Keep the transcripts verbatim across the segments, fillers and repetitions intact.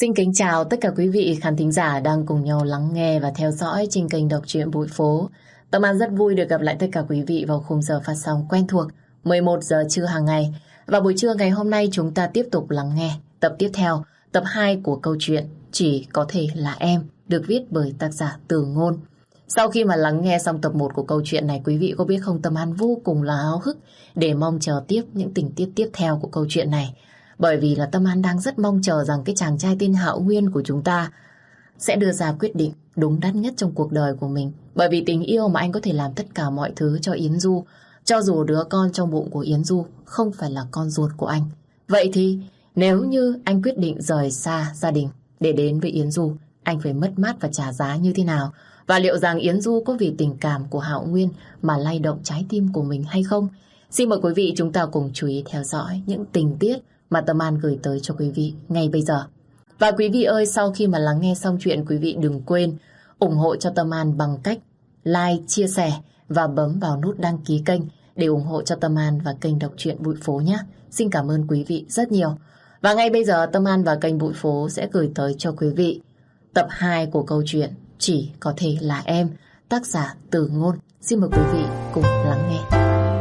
Xin kính chào tất cả quý vị khán thính giả đang cùng nhau lắng nghe và theo dõi trên kênh Đọc truyện Bụi Phố. Tâm An rất vui được gặp lại tất cả quý vị vào khung giờ phát sóng quen thuộc mười một giờ trưa hàng ngày. Và buổi trưa ngày hôm nay chúng ta tiếp tục lắng nghe tập tiếp theo, tập hai của câu chuyện Chỉ Có Thể Là Em, được viết bởi tác giả Từ Ngôn. Sau khi mà lắng nghe xong tập một của câu chuyện này, quý vị có biết không, Tâm An vô cùng là háo hức để mong chờ tiếp những tình tiết tiếp theo của câu chuyện này. Bởi vì là Tâm An đang rất mong chờ rằng cái chàng trai tên Hạo Nguyên của chúng ta sẽ đưa ra quyết định đúng đắn nhất trong cuộc đời của mình. Bởi vì tình yêu mà anh có thể làm tất cả mọi thứ cho Yến Du, cho dù đứa con trong bụng của Yến Du không phải là con ruột của anh. Vậy thì nếu như anh quyết định rời xa gia đình để đến với Yến Du, anh phải mất mát và trả giá như thế nào? Và liệu rằng Yến Du có vì tình cảm của Hạo Nguyên mà lay động trái tim của mình hay không? Xin mời quý vị chúng ta cùng chú ý theo dõi những tình tiết mà Tâm An gửi tới cho quý vị ngay bây giờ. Và quý vị ơi, sau khi mà lắng nghe xong chuyện, quý vị đừng quên ủng hộ cho Tâm An bằng cách like, chia sẻ và bấm vào nút đăng ký kênh để ủng hộ cho Tâm An và kênh Đọc truyện Bụi Phố nhé. Xin cảm ơn quý vị rất nhiều. Và ngay bây giờ Tâm An và kênh Bụi Phố sẽ gửi tới cho quý vị tập hai của câu chuyện Chỉ Có Thể Là Em, tác giả Từ Ngôn. Xin mời quý vị cùng lắng nghe.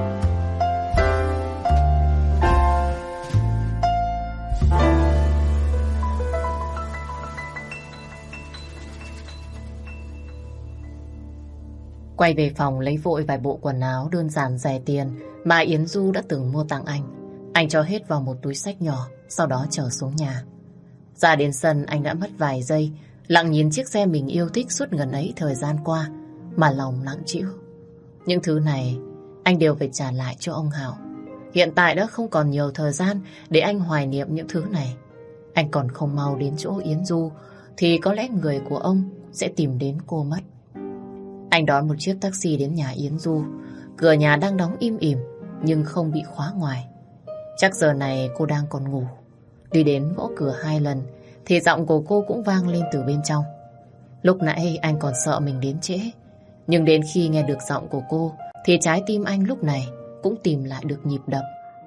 Quay về phòng lấy vội vài bộ quần áo đơn giản rẻ tiền mà Yến Du đã từng mua tặng anh. Anh cho hết vào một túi xách nhỏ, sau đó trở xuống nhà. Ra đến sân anh đã mất vài giây, lặng nhìn chiếc xe mình yêu thích suốt ngần ấy thời gian qua, mà lòng nặng trĩu. Những thứ này anh đều phải trả lại cho ông Hạo. Hiện tại đã không còn nhiều thời gian để anh hoài niệm những thứ này. Anh còn không mau đến chỗ Yến Du thì có lẽ người của ông sẽ tìm đến cô mất. Anh đón một chiếc taxi đến nhà Yến Du. Cửa nhà đang đóng im ỉm nhưng không bị khóa ngoài. Chắc giờ này cô đang còn ngủ. Đi đến gõ cửa hai lần thì giọng của cô cũng vang lên từ bên trong. Lúc nãy anh còn sợ mình đến trễ, nhưng đến khi nghe được giọng của cô thì trái tim anh lúc này cũng tìm lại được nhịp đập.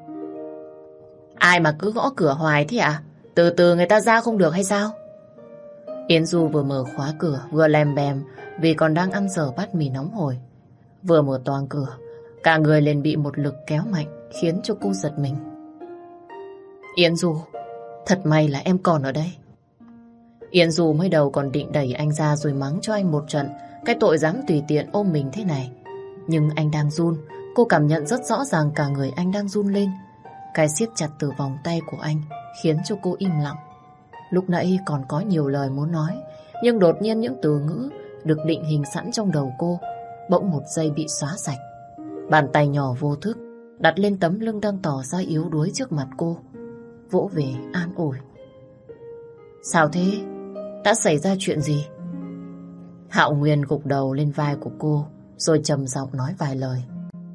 Ai mà cứ gõ cửa hoài thế ạ? Từ từ người ta ra không được hay sao? Yến Du vừa mở khóa cửa vừa lèm bèm vì còn đang ăn dở bát mì nóng hổi. Vừa mở toang cửa, cả người liền bị một lực kéo mạnh khiến cho cô giật mình. Yến Du, thật may là em còn ở đây. Yến Du mới đầu còn định đẩy anh ra rồi mắng cho anh một trận cái tội dám tùy tiện ôm mình thế này. Nhưng anh đang run, cô cảm nhận rất rõ ràng cả người anh đang run lên. Cái siết chặt từ vòng tay của anh khiến cho cô im lặng. Lúc nãy còn có nhiều lời muốn nói, nhưng đột nhiên những từ ngữ được định hình sẵn trong đầu cô bỗng một giây bị xóa sạch. Bàn tay nhỏ vô thức đặt lên tấm lưng đang tỏ ra yếu đuối trước mặt cô, vỗ về an ủi. Sao thế? Đã xảy ra chuyện gì? Hạo Nguyên gục đầu lên vai của cô rồi trầm giọng nói vài lời.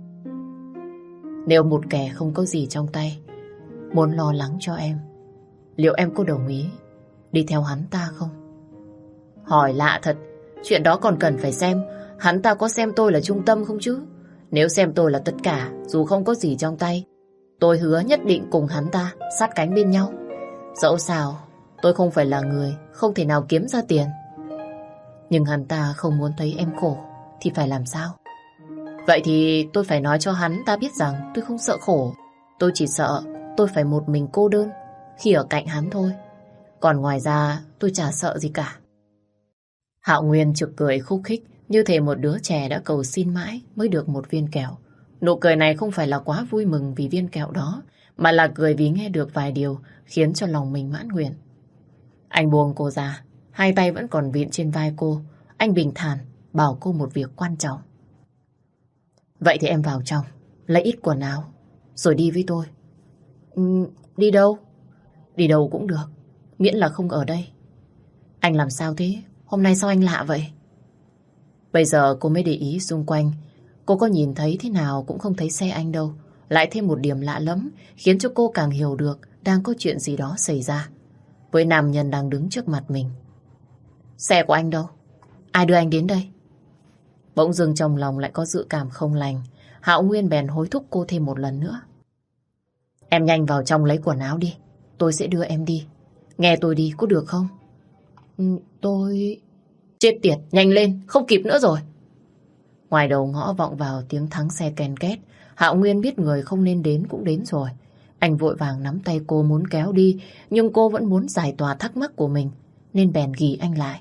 Nếu một kẻ không có gì trong tay muốn lo lắng cho em, liệu em có đồng ý đi theo hắn ta không? Hỏi lạ thật. Chuyện đó còn cần phải xem hắn ta có xem tôi là trung tâm không chứ. Nếu xem tôi là tất cả, dù không có gì trong tay, tôi hứa nhất định cùng hắn ta sát cánh bên nhau. Dẫu sao tôi không phải là người không thể nào kiếm ra tiền. Nhưng hắn ta không muốn thấy em khổ thì phải làm sao? Vậy thì tôi phải nói cho hắn ta biết rằng tôi không sợ khổ. Tôi chỉ sợ tôi phải một mình cô đơn khi ở cạnh hắn thôi. Còn ngoài ra tôi chả sợ gì cả. Hạo Nguyên trực cười khúc khích như thể một đứa trẻ đã cầu xin mãi mới được một viên kẹo. Nụ cười này không phải là quá vui mừng vì viên kẹo đó, mà là cười vì nghe được vài điều khiến cho lòng mình mãn nguyện. Anh buông cô ra, hai tay vẫn còn vịn trên vai cô. Anh bình thản bảo cô một việc quan trọng. Vậy thì em vào trong lấy ít quần áo rồi đi với tôi. Ừ, đi đâu? Đi đâu cũng được, miễn là không ở đây. Anh làm sao thế? Hôm nay sao anh lạ vậy? Bây giờ cô mới để ý xung quanh. Cô có nhìn thấy thế nào cũng không thấy xe anh đâu. Lại thêm một điểm lạ lắm khiến cho cô càng hiểu được đang có chuyện gì đó xảy ra với nam nhân đang đứng trước mặt mình. Xe của anh đâu? Ai đưa anh đến đây? Bỗng dưng trong lòng lại có dự cảm không lành. Hạo Nguyên bèn hối thúc cô thêm một lần nữa. Em nhanh vào trong lấy quần áo đi, tôi sẽ đưa em đi. Nghe tôi đi, có được không? Ừ, tôi... Chết tiệt, nhanh lên, không kịp nữa rồi. Ngoài đầu ngõ vọng vào tiếng thắng xe ken két. Hạo Nguyên biết người không nên đến cũng đến rồi. Anh vội vàng nắm tay cô muốn kéo đi, nhưng cô vẫn muốn giải tỏa thắc mắc của mình, nên bèn ghì anh lại.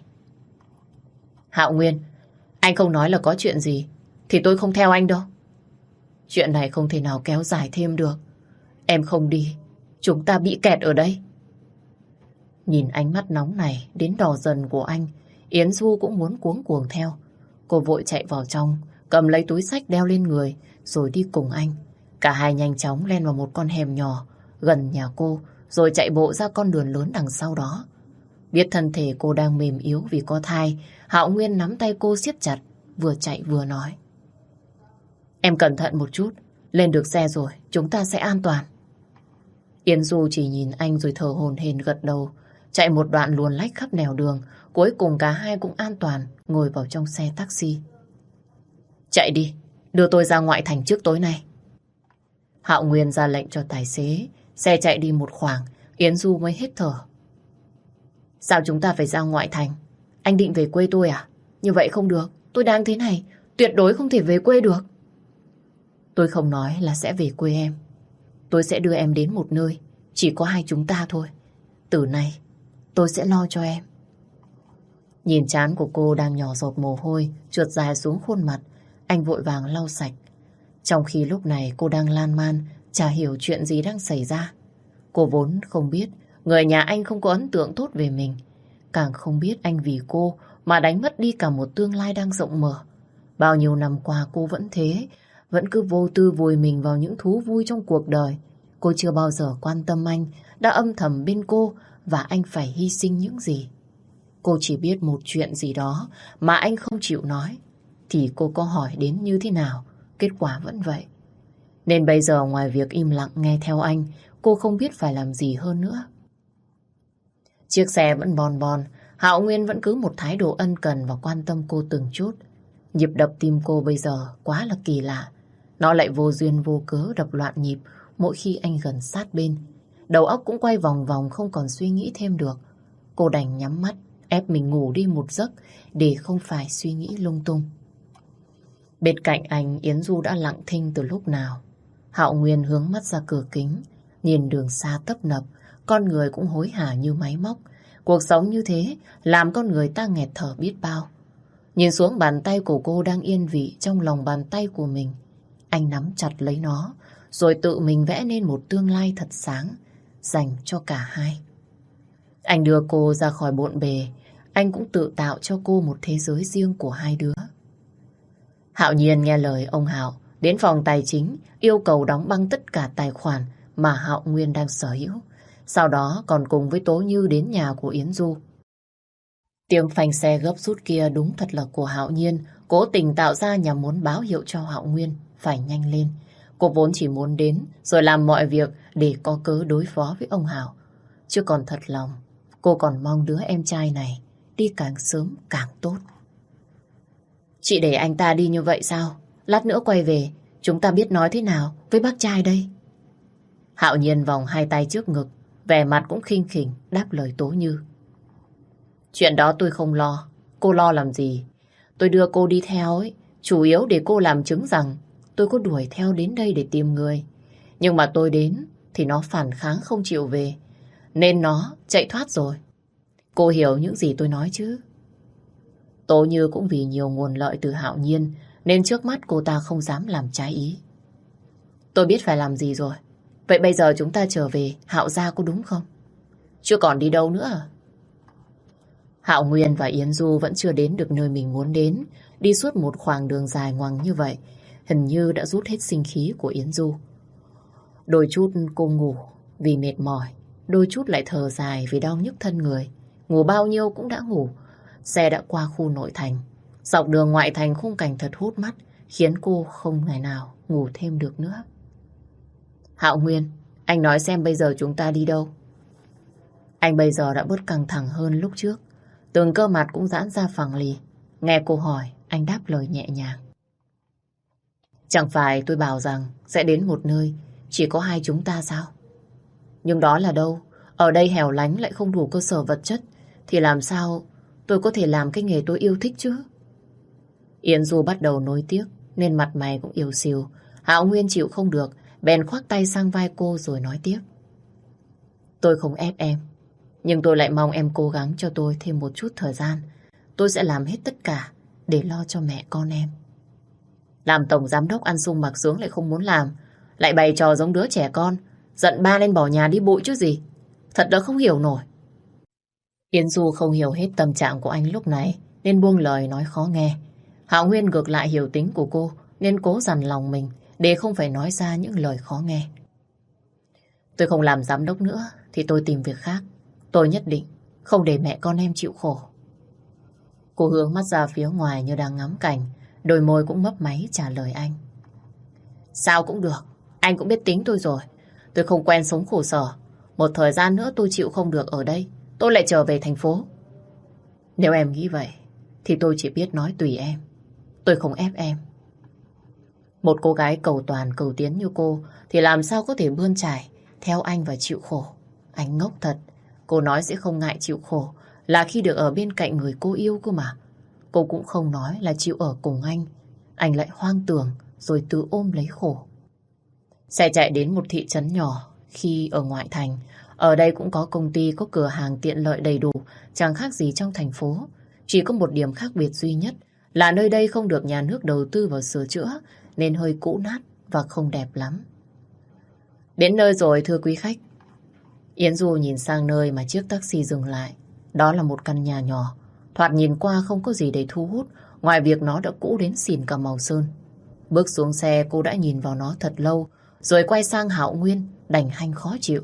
Hạo Nguyên, anh không nói là có chuyện gì, thì tôi không theo anh đâu. Chuyện này không thể nào kéo dài thêm được. Em không đi, chúng ta bị kẹt ở đây. Nhìn ánh mắt nóng này đến đỏ dần của anh, Yến Du cũng muốn cuống cuồng theo. Cô vội chạy vào trong, cầm lấy túi xách đeo lên người, rồi đi cùng anh. Cả hai nhanh chóng len vào một con hẻm nhỏ gần nhà cô, rồi chạy bộ ra con đường lớn đằng sau đó. Biết thân thể cô đang mềm yếu vì có thai, Hạo Nguyên nắm tay cô siết chặt, vừa chạy vừa nói. Em cẩn thận một chút, lên được xe rồi, chúng ta sẽ an toàn. Yến Du chỉ nhìn anh rồi thở hổn hển gật đầu. Chạy một đoạn luồn lách khắp nẻo đường, cuối cùng cả hai cũng an toàn ngồi vào trong xe taxi. Chạy đi, đưa tôi ra ngoại thành trước tối nay. Hạo Nguyên ra lệnh cho tài xế. Xe chạy đi một khoảng, Yến Du mới hết thở. Sao chúng ta phải ra ngoại thành? Anh định về quê tôi à? Như vậy không được, tôi đang thế này, tuyệt đối không thể về quê được. Tôi không nói là sẽ về quê em. Tôi sẽ đưa em đến một nơi chỉ có hai chúng ta thôi. Từ nay tôi sẽ lo cho em. Nhìn trán của cô đang nhỏ giọt mồ hôi trượt dài xuống khuôn mặt, anh vội vàng lau sạch. Trong khi lúc này cô đang lan man, chả hiểu chuyện gì đang xảy ra. Cô vốn không biết người nhà anh không có ấn tượng tốt về mình, càng không biết anh vì cô mà đánh mất đi cả một tương lai đang rộng mở. Bao nhiêu năm qua cô vẫn thế, vẫn cứ vô tư vùi mình vào những thú vui trong cuộc đời. Cô chưa bao giờ quan tâm anh đã âm thầm bên cô và anh phải hy sinh những gì. Cô chỉ biết một chuyện gì đó mà anh không chịu nói, thì cô có hỏi đến như thế nào, kết quả vẫn vậy. Nên bây giờ ngoài việc im lặng nghe theo anh, cô không biết phải làm gì hơn nữa. Chiếc xe vẫn bon bon, Hạo Nguyên vẫn cứ một thái độ ân cần và quan tâm cô từng chút. Nhịp đập tim cô bây giờ quá là kỳ lạ. Nó lại vô duyên vô cớ đập loạn nhịp mỗi khi anh gần sát bên. Đầu óc cũng quay vòng vòng không còn suy nghĩ thêm được. Cô đành nhắm mắt, ép mình ngủ đi một giấc để không phải suy nghĩ lung tung. Bên cạnh anh, Yến Du đã lặng thinh từ lúc nào. Hạo Nguyên hướng mắt ra cửa kính, nhìn đường xa tấp nập, con người cũng hối hả như máy móc. Cuộc sống như thế làm con người ta nghẹt thở biết bao. Nhìn xuống bàn tay của cô đang yên vị trong lòng bàn tay của mình. Anh nắm chặt lấy nó, rồi tự mình vẽ nên một tương lai thật sáng, dành cho cả hai. Anh đưa cô ra khỏi bộn bề, anh cũng tự tạo cho cô một thế giới riêng của hai đứa. Hạo Nhiên nghe lời ông Hạo, đến phòng tài chính, yêu cầu đóng băng tất cả tài khoản mà Hạo Nguyên đang sở hữu. Sau đó còn cùng với Tố Như đến nhà của Yến Du. Tiếng phanh xe gấp rút kia đúng thật là của Hạo Nhiên, cố tình tạo ra nhằm muốn báo hiệu cho Hạo Nguyên phải nhanh lên. Cô vốn chỉ muốn đến rồi làm mọi việc để có cớ đối phó với ông Hạo. Chứ còn thật lòng, cô còn mong đứa em trai này đi càng sớm càng tốt. Chị để anh ta đi như vậy sao? Lát nữa quay về, chúng ta biết nói thế nào với bác trai đây? Hạo Nhiên vòng hai tay trước ngực, vẻ mặt cũng khinh khỉnh đáp lời Tố Như. Chuyện đó tôi không lo, cô lo làm gì? Tôi đưa cô đi theo ấy, chủ yếu để cô làm chứng rằng tôi có đuổi theo đến đây để tìm người. Nhưng mà tôi đến thì nó phản kháng không chịu về, nên nó chạy thoát rồi. Cô hiểu những gì tôi nói chứ? Tố Như cũng vì nhiều nguồn lợi từ Hạo Nhiên nên trước mắt cô ta không dám làm trái ý. Tôi biết phải làm gì rồi. Vậy bây giờ chúng ta trở về Hạo gia có đúng không? Chưa còn đi đâu nữa à? Hạo Nguyên và Yến Du vẫn chưa đến được nơi mình muốn đến. Đi suốt một khoảng đường dài ngoằng như vậy, hình như đã rút hết sinh khí của Yến Du. Đôi chút cô ngủ vì mệt mỏi, đôi chút lại thở dài vì đau nhức thân người. Ngủ bao nhiêu cũng đã ngủ. Xe đã qua khu nội thành. Dọc đường ngoại thành khung cảnh thật hút mắt, khiến cô không ngày nào ngủ thêm được nữa. Hạo Nguyên, anh nói xem bây giờ chúng ta đi đâu? Anh bây giờ đã bớt căng thẳng hơn lúc trước. Từng cơ mặt cũng giãn ra phẳng lì. Nghe cô hỏi, anh đáp lời nhẹ nhàng. Chẳng phải tôi bảo rằng sẽ đến một nơi chỉ có hai chúng ta sao? Nhưng đó là đâu? Ở đây hẻo lánh lại không đủ cơ sở vật chất, thì làm sao tôi có thể làm cái nghề tôi yêu thích chứ? Yến Du bắt đầu nối tiếc, nên mặt mày cũng yếu xìu. Hạo Nguyên chịu không được, bèn khoác tay sang vai cô rồi nói tiếp. Tôi không ép em, nhưng tôi lại mong em cố gắng cho tôi thêm một chút thời gian. Tôi sẽ làm hết tất cả để lo cho mẹ con em. Làm tổng giám đốc ăn sung mặc sướng lại không muốn làm, lại bày trò giống đứa trẻ con, giận ba lên bỏ nhà đi bụi chứ gì. Thật là không hiểu nổi. Yến Du không hiểu hết tâm trạng của anh lúc này, nên buông lời nói khó nghe. Hạo Nguyên ngược lại hiểu tính của cô, nên cố dằn lòng mình để không phải nói ra những lời khó nghe. Tôi không làm giám đốc nữa thì tôi tìm việc khác. Tôi nhất định không để mẹ con em chịu khổ. Cô hướng mắt ra phía ngoài như đang ngắm cảnh, đôi môi cũng mấp máy trả lời anh. Sao cũng được, anh cũng biết tính tôi rồi. Tôi không quen sống khổ sở. Một thời gian nữa tôi chịu không được ở đây, tôi lại trở về thành phố. Nếu em nghĩ vậy thì tôi chỉ biết nói tùy em. Tôi không ép em. Một cô gái cầu toàn cầu tiến như cô thì làm sao có thể bươn trải theo anh và chịu khổ. Anh ngốc thật. Cô nói sẽ không ngại chịu khổ là khi được ở bên cạnh người cô yêu cơ mà. Cô cũng không nói là chịu ở cùng anh. Anh lại hoang tưởng rồi tự ôm lấy khổ. Xe chạy đến một thị trấn nhỏ khi ở ngoại thành. Ở đây cũng có công ty, có cửa hàng tiện lợi đầy đủ, chẳng khác gì trong thành phố. Chỉ có một điểm khác biệt duy nhất là nơi đây không được nhà nước đầu tư vào sửa chữa, nên hơi cũ nát và không đẹp lắm. Đến nơi rồi thưa quý khách. Yến Du nhìn sang nơi mà chiếc taxi dừng lại. Đó là một căn nhà nhỏ. Thoạt nhìn qua không có gì để thu hút, ngoài việc nó đã cũ đến xỉn cả màu sơn. Bước xuống xe cô đã nhìn vào nó thật lâu, rồi quay sang Hạo Nguyên đành hanh khó chịu.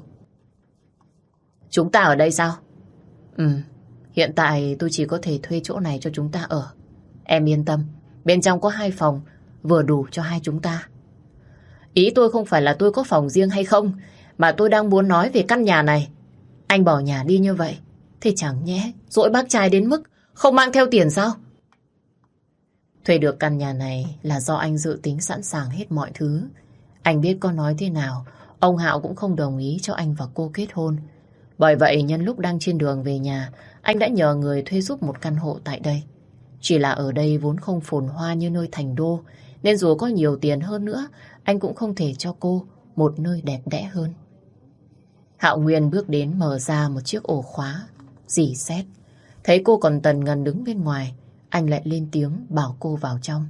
Chúng ta ở đây sao? Ừ, hiện tại tôi chỉ có thể thuê chỗ này cho chúng ta ở. Em yên tâm, bên trong có hai phòng, vừa đủ cho hai chúng ta. Ý tôi không phải là tôi có phòng riêng hay không, mà tôi đang muốn nói về căn nhà này. Anh bỏ nhà đi như vậy thì chẳng nhẽ dỗi bác trai đến mức không mang theo tiền sao? Thuê được căn nhà này là do anh dự tính sẵn sàng hết mọi thứ. Anh biết có nói thế nào, ông Hạo cũng không đồng ý cho anh và cô kết hôn. Bởi vậy nhân lúc đang trên đường về nhà, anh đã nhờ người thuê giúp một căn hộ tại đây. Chỉ là ở đây vốn không phồn hoa như nơi thành đô, nên dù có nhiều tiền hơn nữa, anh cũng không thể cho cô một nơi đẹp đẽ hơn. Hạo Nguyên bước đến mở ra một chiếc ổ khóa, rỉ sét. Thấy cô còn tần ngần đứng bên ngoài, anh lại lên tiếng bảo cô vào trong.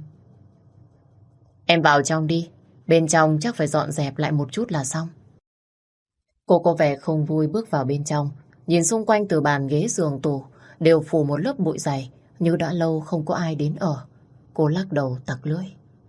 Em vào trong đi, bên trong chắc phải dọn dẹp lại một chút là xong. Cô có vẻ không vui bước vào bên trong, nhìn xung quanh từ bàn ghế giường tủ đều phủ một lớp bụi dày, như đã lâu không có ai đến ở. Cô lắc đầu tặc lưỡi.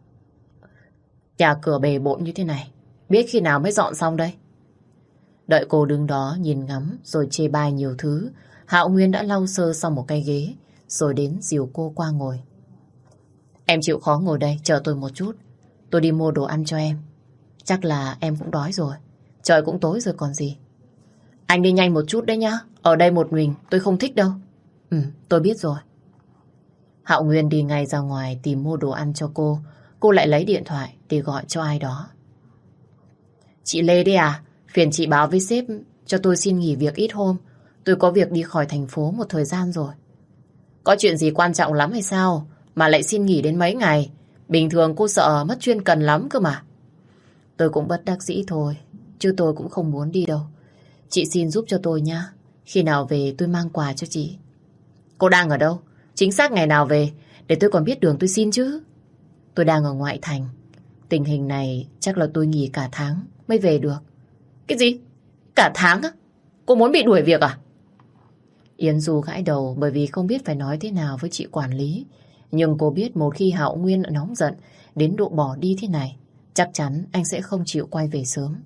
Nhà cửa bề bộn như thế này, biết khi nào mới dọn xong đây? Đợi cô đứng đó nhìn ngắm rồi chê bai nhiều thứ, Hạo Nguyên đã lau sơ xong một cái ghế, rồi đến dìu cô qua ngồi. Em chịu khó ngồi đây, chờ tôi một chút. Tôi đi mua đồ ăn cho em. Chắc là em cũng đói rồi. Trời cũng tối rồi còn gì. Anh đi nhanh một chút đấy nhá. Ở đây một mình tôi không thích đâu. Ừ, tôi biết rồi. Hạo Nguyên đi ngay ra ngoài tìm mua đồ ăn cho cô. Cô lại lấy điện thoại để gọi cho ai đó. Chị Lê đấy à? Phiền chị báo với sếp cho tôi xin nghỉ việc ít hôm. Tôi có việc đi khỏi thành phố một thời gian rồi. Có chuyện gì quan trọng lắm hay sao mà lại xin nghỉ đến mấy ngày? Bình thường cô sợ mất chuyên cần lắm cơ mà. Tôi cũng bất đắc dĩ thôi, chứ tôi cũng không muốn đi đâu. Chị xin giúp cho tôi nhá. Khi nào về tôi mang quà cho chị. Cô đang ở đâu? Chính xác ngày nào về, để tôi còn biết đường tôi xin chứ. Tôi đang ở ngoại thành. Tình hình này chắc là tôi nghỉ cả tháng mới về được. Cái gì? Cả tháng á? Cô muốn bị đuổi việc à? Yến Du gãi đầu bởi vì không biết phải nói thế nào với chị quản lý. Nhưng cô biết một khi Hạo Nguyên đã nóng giận đến độ bỏ đi thế này, chắc chắn anh sẽ không chịu quay về sớm.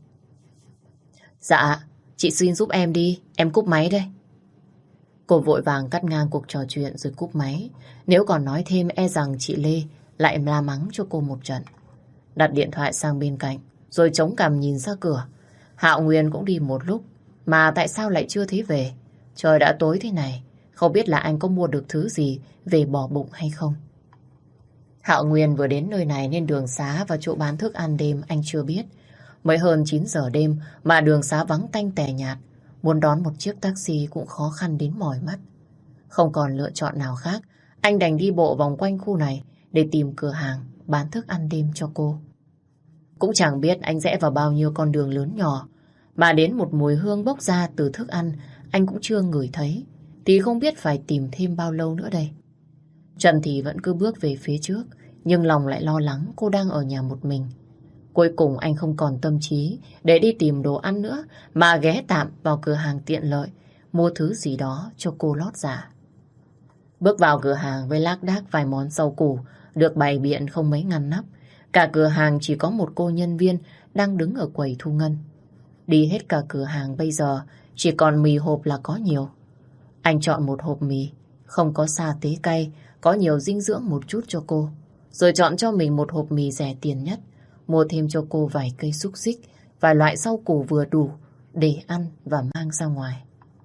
Dạ, chị xin giúp em đi, em cúp máy đây. Cô vội vàng cắt ngang cuộc trò chuyện rồi cúp máy. Nếu còn nói thêm e rằng chị Lê lại la mắng cho cô một trận. Đặt điện thoại sang bên cạnh rồi chống cằm nhìn ra cửa. Hạo Nguyên cũng đi một lúc mà tại sao lại chưa thấy về? Trời đã tối thế này, không biết là anh có mua được thứ gì về bỏ bụng hay không. Hạo Nguyên vừa đến nơi này nên đường xá và chỗ bán thức ăn đêm anh chưa biết. Mới hơn chín giờ đêm mà đường xá vắng tanh tẻ nhạt. Muốn đón một chiếc taxi cũng khó khăn đến mỏi mắt. Không còn lựa chọn nào khác, anh đành đi bộ vòng quanh khu này để tìm cửa hàng bán thức ăn đêm cho cô. Cũng chẳng biết anh rẽ vào bao nhiêu con đường lớn nhỏ, mà đến một mùi hương bốc ra từ thức ăn anh cũng chưa ngửi thấy, thì không biết phải tìm thêm bao lâu nữa đây. Trần thì vẫn cứ bước về phía trước, nhưng lòng lại lo lắng cô đang ở nhà một mình. Cuối cùng anh không còn tâm trí để đi tìm đồ ăn nữa, mà ghé tạm vào cửa hàng tiện lợi, mua thứ gì đó cho cô lót dạ. Bước vào cửa hàng với lác đác vài món rau củ được bày biện không mấy ngăn nắp. Cả cửa hàng chỉ có một cô nhân viên đang đứng ở quầy thu ngân. Đi hết cả cửa hàng bây giờ chỉ còn mì hộp là có nhiều. Anh chọn một hộp mì không có sa tế cay, có nhiều dinh dưỡng một chút cho cô. Rồi chọn cho mình một hộp mì rẻ tiền nhất, mua thêm cho cô vài cây xúc xích, vài loại rau củ vừa đủ để ăn và mang ra ngoài.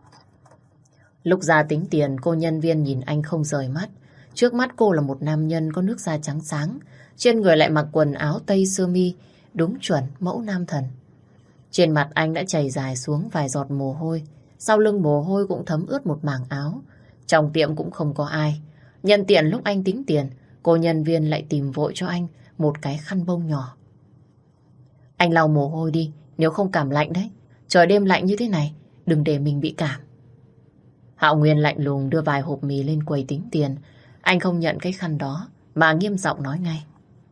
Lúc ra tính tiền, cô nhân viên nhìn anh không rời mắt. Trước mắt cô là một nam nhân có nước da trắng sáng, trên người lại mặc quần áo tây sơ mi, đúng chuẩn mẫu nam thần. Trên mặt anh đã chảy dài xuống vài giọt mồ hôi, sau lưng mồ hôi cũng thấm ướt một mảng áo. Trong tiệm cũng không có ai. Nhân tiện lúc anh tính tiền, cô nhân viên lại tìm vội cho anh một cái khăn bông nhỏ. Anh lau mồ hôi đi, nếu không cảm lạnh đấy. Trời đêm lạnh như thế này, đừng để mình bị cảm. Hạo Nguyên lạnh lùng đưa vài hộp mì lên quầy tính tiền. Anh không nhận cái khăn đó, mà nghiêm giọng nói ngay.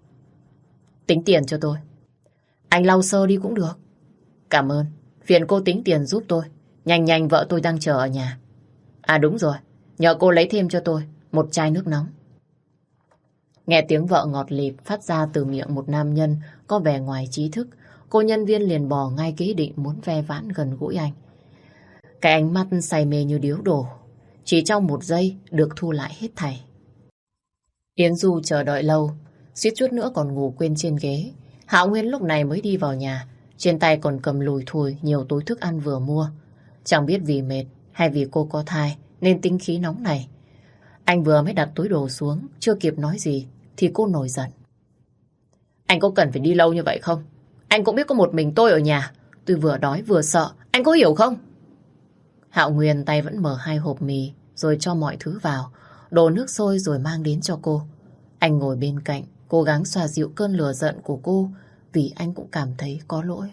Tính tiền cho tôi. Anh lau sơ đi cũng được. Cảm ơn, phiền cô tính tiền giúp tôi. Nhanh nhanh, vợ tôi đang chờ ở nhà. À đúng rồi, nhờ cô lấy thêm cho tôi một chai nước nóng. Nghe tiếng vợ ngọt lịm phát ra từ miệng một nam nhân có vẻ ngoài trí thức, cô nhân viên liền bỏ ngay cái ý định muốn ve vãn gần gũi anh. Cái ánh mắt say mê như điếu đổ, chỉ trong một giây được thu lại hết thảy. Yến Du chờ đợi lâu, suýt chút nữa còn ngủ quên trên ghế. Hạo Nguyên lúc này mới đi vào nhà, trên tay còn cầm lùi thùi nhiều túi thức ăn vừa mua. Chẳng biết vì mệt hay vì cô có thai nên tính khí nóng này. Anh vừa mới đặt túi đồ xuống, chưa kịp nói gì thì cô nổi giận. Anh có cần phải đi lâu như vậy không? Anh cũng biết có một mình tôi ở nhà, tôi vừa đói vừa sợ, anh có hiểu không? Hạo Nguyên tay vẫn mở hai hộp mì rồi cho mọi thứ vào, đổ nước sôi rồi mang đến cho cô. Anh ngồi bên cạnh, cố gắng xoa dịu cơn lửa giận của cô vì anh cũng cảm thấy có lỗi.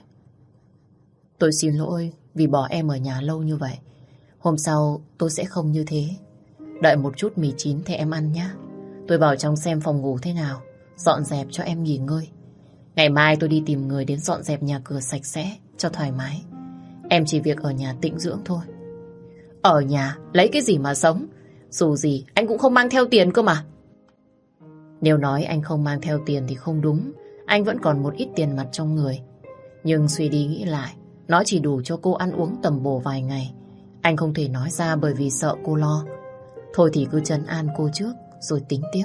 Tôi xin lỗi vì bỏ em ở nhà lâu như vậy. Hôm sau tôi sẽ không như thế. Đợi một chút mì chín thì em ăn nhé. Tôi vào trong xem phòng ngủ thế nào, dọn dẹp cho em nghỉ ngơi. Ngày mai tôi đi tìm người đến dọn dẹp nhà cửa sạch sẽ cho thoải mái. Em chỉ việc ở nhà tĩnh dưỡng thôi. Ở nhà lấy cái gì mà sống? Dù gì anh cũng không mang theo tiền cơ mà. Nếu nói anh không mang theo tiền thì không đúng. Anh vẫn còn một ít tiền mặt trong người. Nhưng suy đi nghĩ lại, nó chỉ đủ cho cô ăn uống tầm bổ vài ngày. Anh không thể nói ra bởi vì sợ cô lo. Thôi thì cứ trấn an cô trước rồi tính tiếp.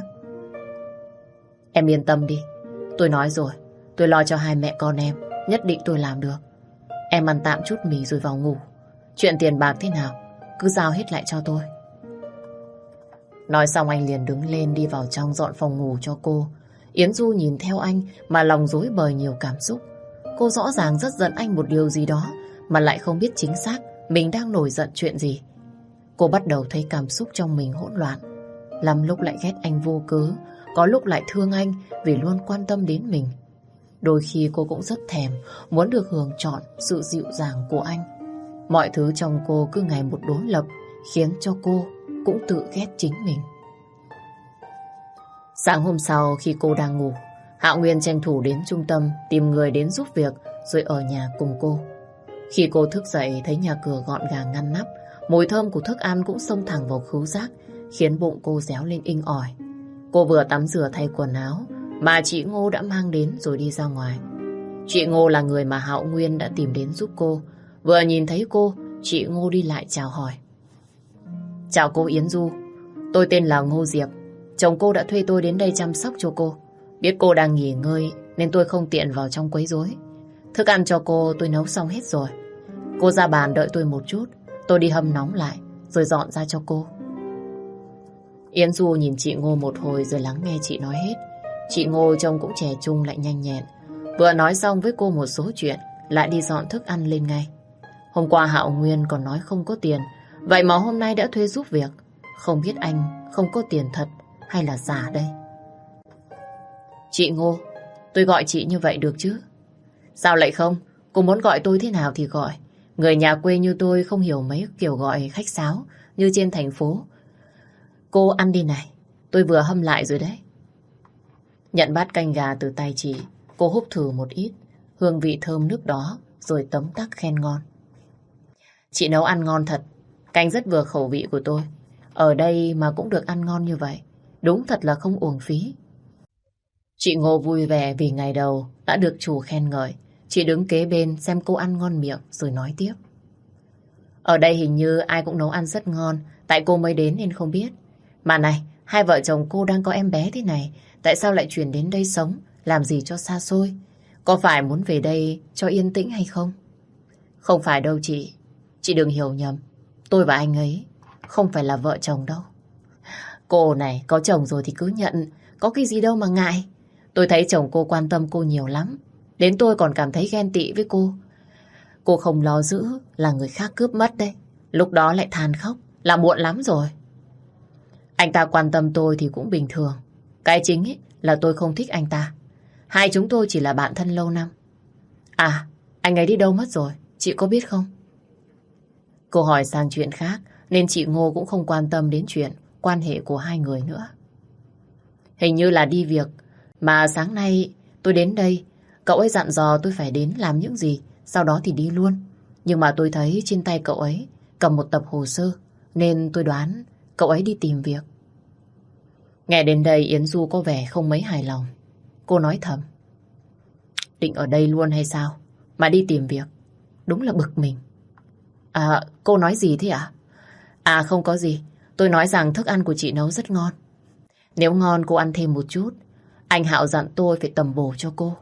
Em yên tâm đi. Tôi nói rồi, tôi lo cho hai mẹ con em. Nhất định tôi làm được. Em ăn tạm chút mì rồi vào ngủ. Chuyện tiền bạc thế nào cứ giao hết lại cho tôi. Nói xong anh liền đứng lên đi vào trong dọn phòng ngủ cho cô. Yến Du nhìn theo anh mà lòng rối bời nhiều cảm xúc. Cô rõ ràng rất giận anh một điều gì đó mà lại không biết chính xác mình đang nổi giận chuyện gì. Cô bắt đầu thấy cảm xúc trong mình hỗn loạn. Lắm lúc lại ghét anh vô cớ, có lúc lại thương anh vì luôn quan tâm đến mình. Đôi khi cô cũng rất thèm, muốn được hưởng trọn sự dịu dàng của anh. Mọi thứ trong cô cứ ngày một đối lập, khiến cho cô cũng tự ghét chính mình. Sáng hôm sau khi cô đang ngủ, Hạo Nguyên tranh thủ đến trung tâm tìm người đến giúp việc rồi ở nhà cùng cô. Khi cô thức dậy thấy nhà cửa gọn gàng ngăn nắp, mùi thơm của thức ăn cũng xông thẳng vào khứu giác, khiến bụng cô réo lên inh ỏi. Cô vừa tắm rửa thay quần áo mà chị Ngô đã mang đến rồi đi ra ngoài. Chị Ngô là người mà Hạo Nguyên đã tìm đến giúp cô. Vừa nhìn thấy cô, chị Ngô đi lại chào hỏi. Chào cô Yến Du, tôi tên là Ngô Diệp. Chồng cô đã thuê tôi đến đây chăm sóc cho cô. Biết cô đang nghỉ ngơi nên tôi không tiện vào trong quấy rối. Thức ăn cho cô tôi nấu xong hết rồi. Cô ra bàn đợi tôi một chút, tôi đi hâm nóng lại rồi dọn ra cho cô. Yến Du nhìn chị Ngô một hồi rồi lắng nghe chị nói hết. Chị Ngô trông cũng trẻ trung lại nhanh nhẹn. Vừa nói xong với cô một số chuyện lại đi dọn thức ăn lên ngay. Hôm qua Hạo Nguyên còn nói không có tiền, vậy mà hôm nay đã thuê giúp việc. Không biết anh không có tiền thật hay là giả đây? Chị Ngô, tôi gọi chị như vậy được chứ? Sao lại không? Cô muốn gọi tôi thế nào thì gọi. Người nhà quê như tôi không hiểu mấy kiểu gọi khách sáo như trên thành phố. Cô ăn đi này, tôi vừa hâm lại rồi đấy. Nhận bát canh gà từ tay chị, cô húp thử một ít, hương vị thơm nước đó, rồi tấm tắc khen ngon. Chị nấu ăn ngon thật, canh rất vừa khẩu vị của tôi. Ở đây mà cũng được ăn ngon như vậy, đúng thật là không uổng phí. Chị Ngô vui vẻ vì ngày đầu đã được chủ khen ngợi. Chị đứng kế bên xem cô ăn ngon miệng rồi nói tiếp. Ở đây hình như ai cũng nấu ăn rất ngon, tại cô mới đến nên không biết. Mà này, hai vợ chồng cô đang có em bé thế này, tại sao lại chuyển đến đây sống, làm gì cho xa xôi? Có phải muốn về đây cho yên tĩnh hay không? Không phải đâu chị, chị đừng hiểu nhầm. Tôi và anh ấy không phải là vợ chồng đâu. Cô này, có chồng rồi thì cứ nhận, có cái gì đâu mà ngại. Tôi thấy chồng cô quan tâm cô nhiều lắm, đến tôi còn cảm thấy ghen tị với cô. Cô không lo giữ là người khác cướp mất đấy. Lúc đó lại than khóc, là muộn lắm rồi. Anh ta quan tâm tôi thì cũng bình thường. Cái chính ấy là tôi không thích anh ta. Hai chúng tôi chỉ là bạn thân lâu năm. À, anh ấy đi đâu mất rồi, chị có biết không? Cô hỏi sang chuyện khác, nên chị Ngô cũng không quan tâm đến chuyện quan hệ của hai người nữa. Hình như là đi việc, mà sáng nay tôi đến đây, cậu ấy dặn dò tôi phải đến làm những gì, sau đó thì đi luôn. Nhưng mà tôi thấy trên tay cậu ấy cầm một tập hồ sơ, nên tôi đoán cậu ấy đi tìm việc. Nghe đến đây Yến Du có vẻ không mấy hài lòng. Cô nói thầm. Định ở đây luôn hay sao? Mà đi tìm việc. Đúng là bực mình. À, cô nói gì thế ạ? À không có gì. Tôi nói rằng thức ăn của chị nấu rất ngon. Nếu ngon cô ăn thêm một chút. Anh Hạo dặn tôi phải tầm bổ cho cô.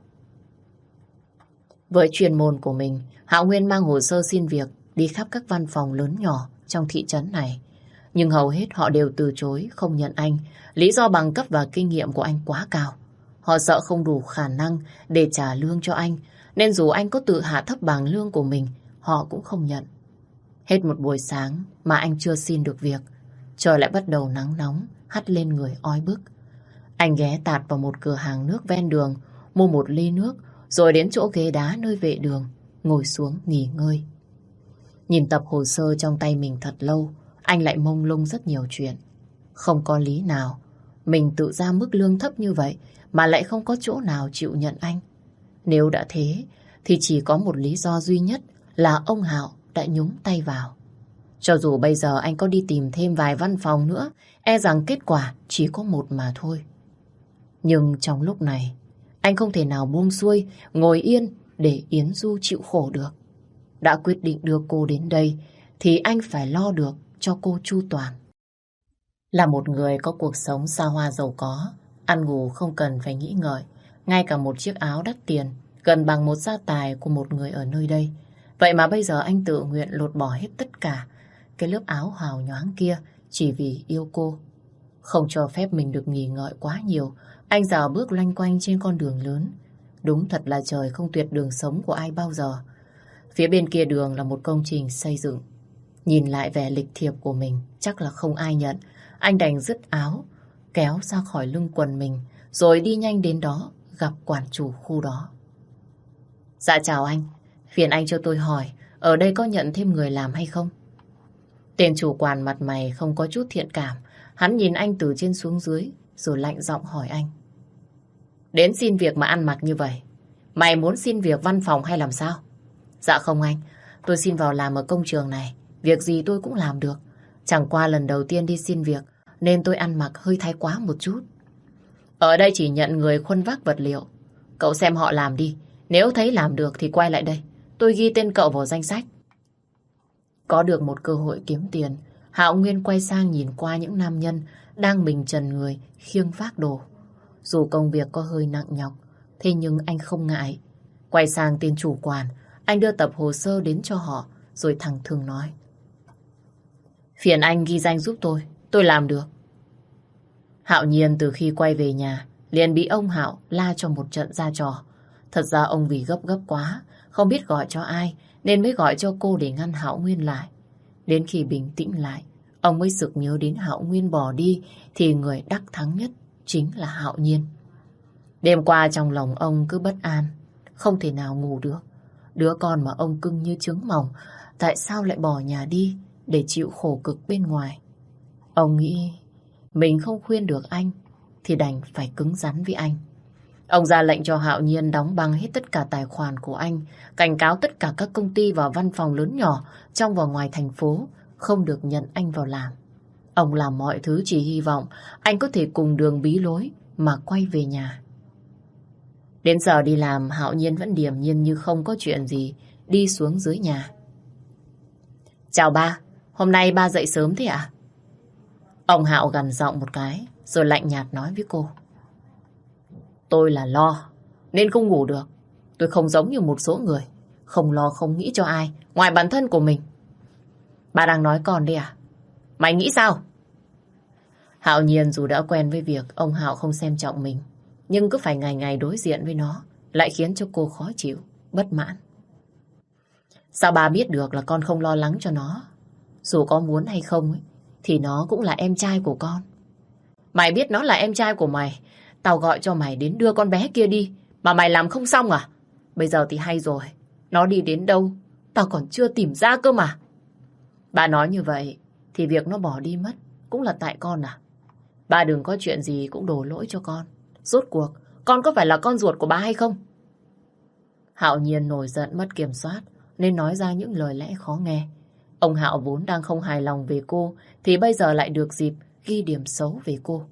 Với chuyên môn của mình, Hạo Nguyên mang hồ sơ xin việc đi khắp các văn phòng lớn nhỏ trong thị trấn này. Nhưng hầu hết họ đều từ chối không nhận anh. Lý do bằng cấp và kinh nghiệm của anh quá cao. Họ sợ không đủ khả năng để trả lương cho anh, nên dù anh có tự hạ thấp bảng lương của mình, họ cũng không nhận. Hết một buổi sáng mà anh chưa xin được việc, trời lại bắt đầu nắng nóng, hắt lên người oi bức. Anh ghé tạt vào một cửa hàng nước ven đường, mua một ly nước, rồi đến chỗ ghế đá nơi vệ đường, ngồi xuống nghỉ ngơi. Nhìn tập hồ sơ trong tay mình thật lâu, anh lại mông lung rất nhiều chuyện. Không có lý nào mình tự ra mức lương thấp như vậy mà lại không có chỗ nào chịu nhận anh. Nếu đã thế thì chỉ có một lý do duy nhất là ông Hạo đã nhúng tay vào. Cho dù bây giờ anh có đi tìm thêm vài văn phòng nữa, e rằng kết quả chỉ có một mà thôi. Nhưng trong lúc này, anh không thể nào buông xuôi, ngồi yên để Yến Du chịu khổ được. Đã quyết định đưa cô đến đây thì anh phải lo được cho cô chu toàn. Là một người có cuộc sống xa hoa giàu có, ăn ngủ không cần phải nghĩ ngợi, ngay cả một chiếc áo đắt tiền gần bằng một gia tài của một người ở nơi đây. Vậy mà bây giờ anh tự nguyện lột bỏ hết tất cả cái lớp áo hào nhoáng kia chỉ vì yêu cô. Không cho phép mình được nghỉ ngợi quá nhiều, anh dạo bước loanh quanh trên con đường lớn. Đúng thật là trời không tuyệt đường sống của ai bao giờ. Phía bên kia đường là một công trình xây dựng. Nhìn lại vẻ lịch thiệp của mình, chắc là không ai nhận. Anh đành dứt áo, kéo ra khỏi lưng quần mình, rồi đi nhanh đến đó, gặp quản chủ khu đó. Dạ chào anh, phiền anh cho tôi hỏi, ở đây có nhận thêm người làm hay không? Tên chủ quản mặt mày không có chút thiện cảm. Hắn nhìn anh từ trên xuống dưới, rồi lạnh giọng hỏi anh. Đến xin việc mà ăn mặc như vậy, mày muốn xin việc văn phòng hay làm sao? Dạ không anh, tôi xin vào làm ở công trường này, việc gì tôi cũng làm được. Chẳng qua lần đầu tiên đi xin việc, nên tôi ăn mặc hơi thái quá một chút. Ở đây chỉ nhận người khuân vác vật liệu. Cậu xem họ làm đi, nếu thấy làm được thì quay lại đây, tôi ghi tên cậu vào danh sách. Có được một cơ hội kiếm tiền, Hạo Nguyên quay sang nhìn qua những nam nhân đang mình trần người khiêng vác đồ. Dù công việc có hơi nặng nhọc, thế nhưng anh không ngại. Quay sang tên chủ quản, anh đưa tập hồ sơ đến cho họ, rồi thẳng thừng nói. Phiền anh ghi danh giúp tôi, tôi làm được. Hạo Nhiên từ khi quay về nhà, liền bị ông Hạo la cho một trận ra trò. Thật ra ông vì gấp gấp quá, không biết gọi cho ai, nên mới gọi cho cô để ngăn Hạo Nguyên lại. Đến khi bình tĩnh lại, ông mới sực nhớ đến Hạo Nguyên bỏ đi thì người đắc thắng nhất chính là Hạo Nhiên. Đêm qua trong lòng ông cứ bất an, không thể nào ngủ được. Đứa con mà ông cưng như trứng mỏng, tại sao lại bỏ nhà đi để chịu khổ cực bên ngoài? Ông nghĩ mình không khuyên được anh thì đành phải cứng rắn với anh. Ông ra lệnh cho Hạo Nhiên đóng băng hết tất cả tài khoản của anh, cảnh cáo tất cả các công ty và văn phòng lớn nhỏ trong và ngoài thành phố không được nhận anh vào làm. Ông làm mọi thứ chỉ hy vọng anh có thể cùng đường bí lối mà quay về nhà. Đến giờ đi làm, Hạo Nhiên vẫn điềm nhiên như không có chuyện gì, đi xuống dưới nhà. Chào ba, hôm nay ba dậy sớm thế ạ? Ông Hạo gằn giọng một cái, rồi lạnh nhạt nói với cô. Tôi là lo, nên không ngủ được. Tôi không giống như một số người, không lo không nghĩ cho ai, ngoài bản thân của mình. Ba đang nói con đi à? Mày nghĩ sao? Hạo Nhiên dù đã quen với việc ông Hạo không xem trọng mình, nhưng cứ phải ngày ngày đối diện với nó, lại khiến cho cô khó chịu, bất mãn. Sao ba biết được là con không lo lắng cho nó? Dù có muốn hay không ấy, thì nó cũng là em trai của con. Mày biết nó là em trai của mày, tao gọi cho mày đến đưa con bé kia đi, mà mày làm không xong à? Bây giờ thì hay rồi, nó đi đến đâu, tao còn chưa tìm ra cơ mà. Ba nói như vậy, thì việc nó bỏ đi mất cũng là tại con à? Ba đừng có chuyện gì cũng đổ lỗi cho con. Rốt cuộc, con có phải là con ruột của ba hay không? Hạo Nhiên nổi giận mất kiểm soát, nên nói ra những lời lẽ khó nghe. Ông Hạo vốn đang không hài lòng về cô, thì bây giờ lại được dịp ghi điểm xấu về cô.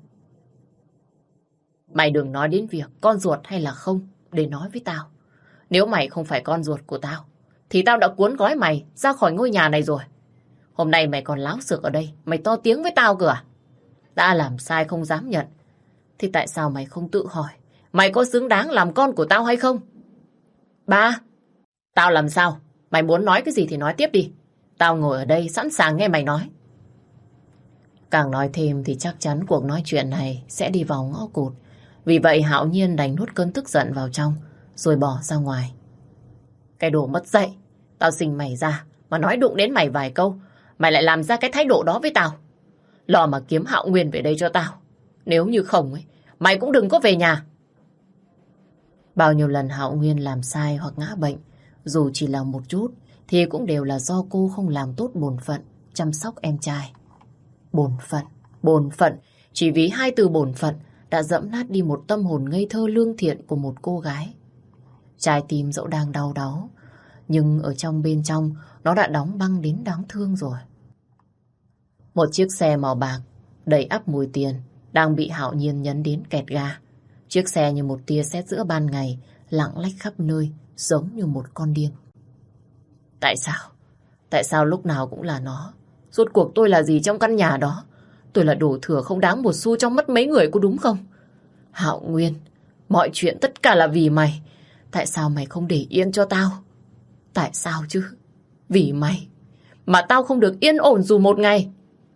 Mày đừng nói đến việc con ruột hay là không để nói với tao. Nếu mày không phải con ruột của tao, thì tao đã cuốn gói mày ra khỏi ngôi nhà này rồi. Hôm nay mày còn láo xược ở đây, mày to tiếng với tao cơ à? Đã làm sai không dám nhận, thì tại sao mày không tự hỏi mày có xứng đáng làm con của tao hay không? Ba, tao làm sao? Mày muốn nói cái gì thì nói tiếp đi. Tao ngồi ở đây sẵn sàng nghe mày nói. Càng nói thêm thì chắc chắn cuộc nói chuyện này sẽ đi vào ngõ cụt. Vì vậy Hạo Nhiên đành nuốt cơn tức giận vào trong, rồi bỏ ra ngoài. Cái đồ mất dạy, tao sinh mày ra mà nói đụng đến mày vài câu, mày lại làm ra cái thái độ đó với tao. Lo mà kiếm Hạo Nguyên về đây cho tao. Nếu như không ấy, mày cũng đừng có về nhà. Bao nhiêu lần Hạo Nguyên làm sai hoặc ngã bệnh, dù chỉ là một chút, thì cũng đều là do cô không làm tốt bổn phận chăm sóc em trai. Bổn phận, bổn phận, chỉ vì hai từ bổn phận đã dẫm nát đi một tâm hồn ngây thơ lương thiện của một cô gái. Trái tim dẫu đang đau đáu, nhưng ở trong bên trong nó đã đóng băng đến đáng thương rồi. Một chiếc xe màu bạc đầy ắp mùi tiền đang bị Hạo Nhiên nhấn đến kẹt ga. Chiếc xe như một tia sét giữa ban ngày, lạng lách khắp nơi, giống như một con điên. Tại sao? Tại sao lúc nào cũng là nó? Rốt cuộc tôi là gì trong căn nhà đó? Tôi là đồ thừa không đáng một xu trong mắt mấy người, có đúng không? Hạo Nguyên, mọi chuyện tất cả là vì mày. Tại sao mày không để yên cho tao? Tại sao chứ? Vì mày mà tao không được yên ổn dù một ngày.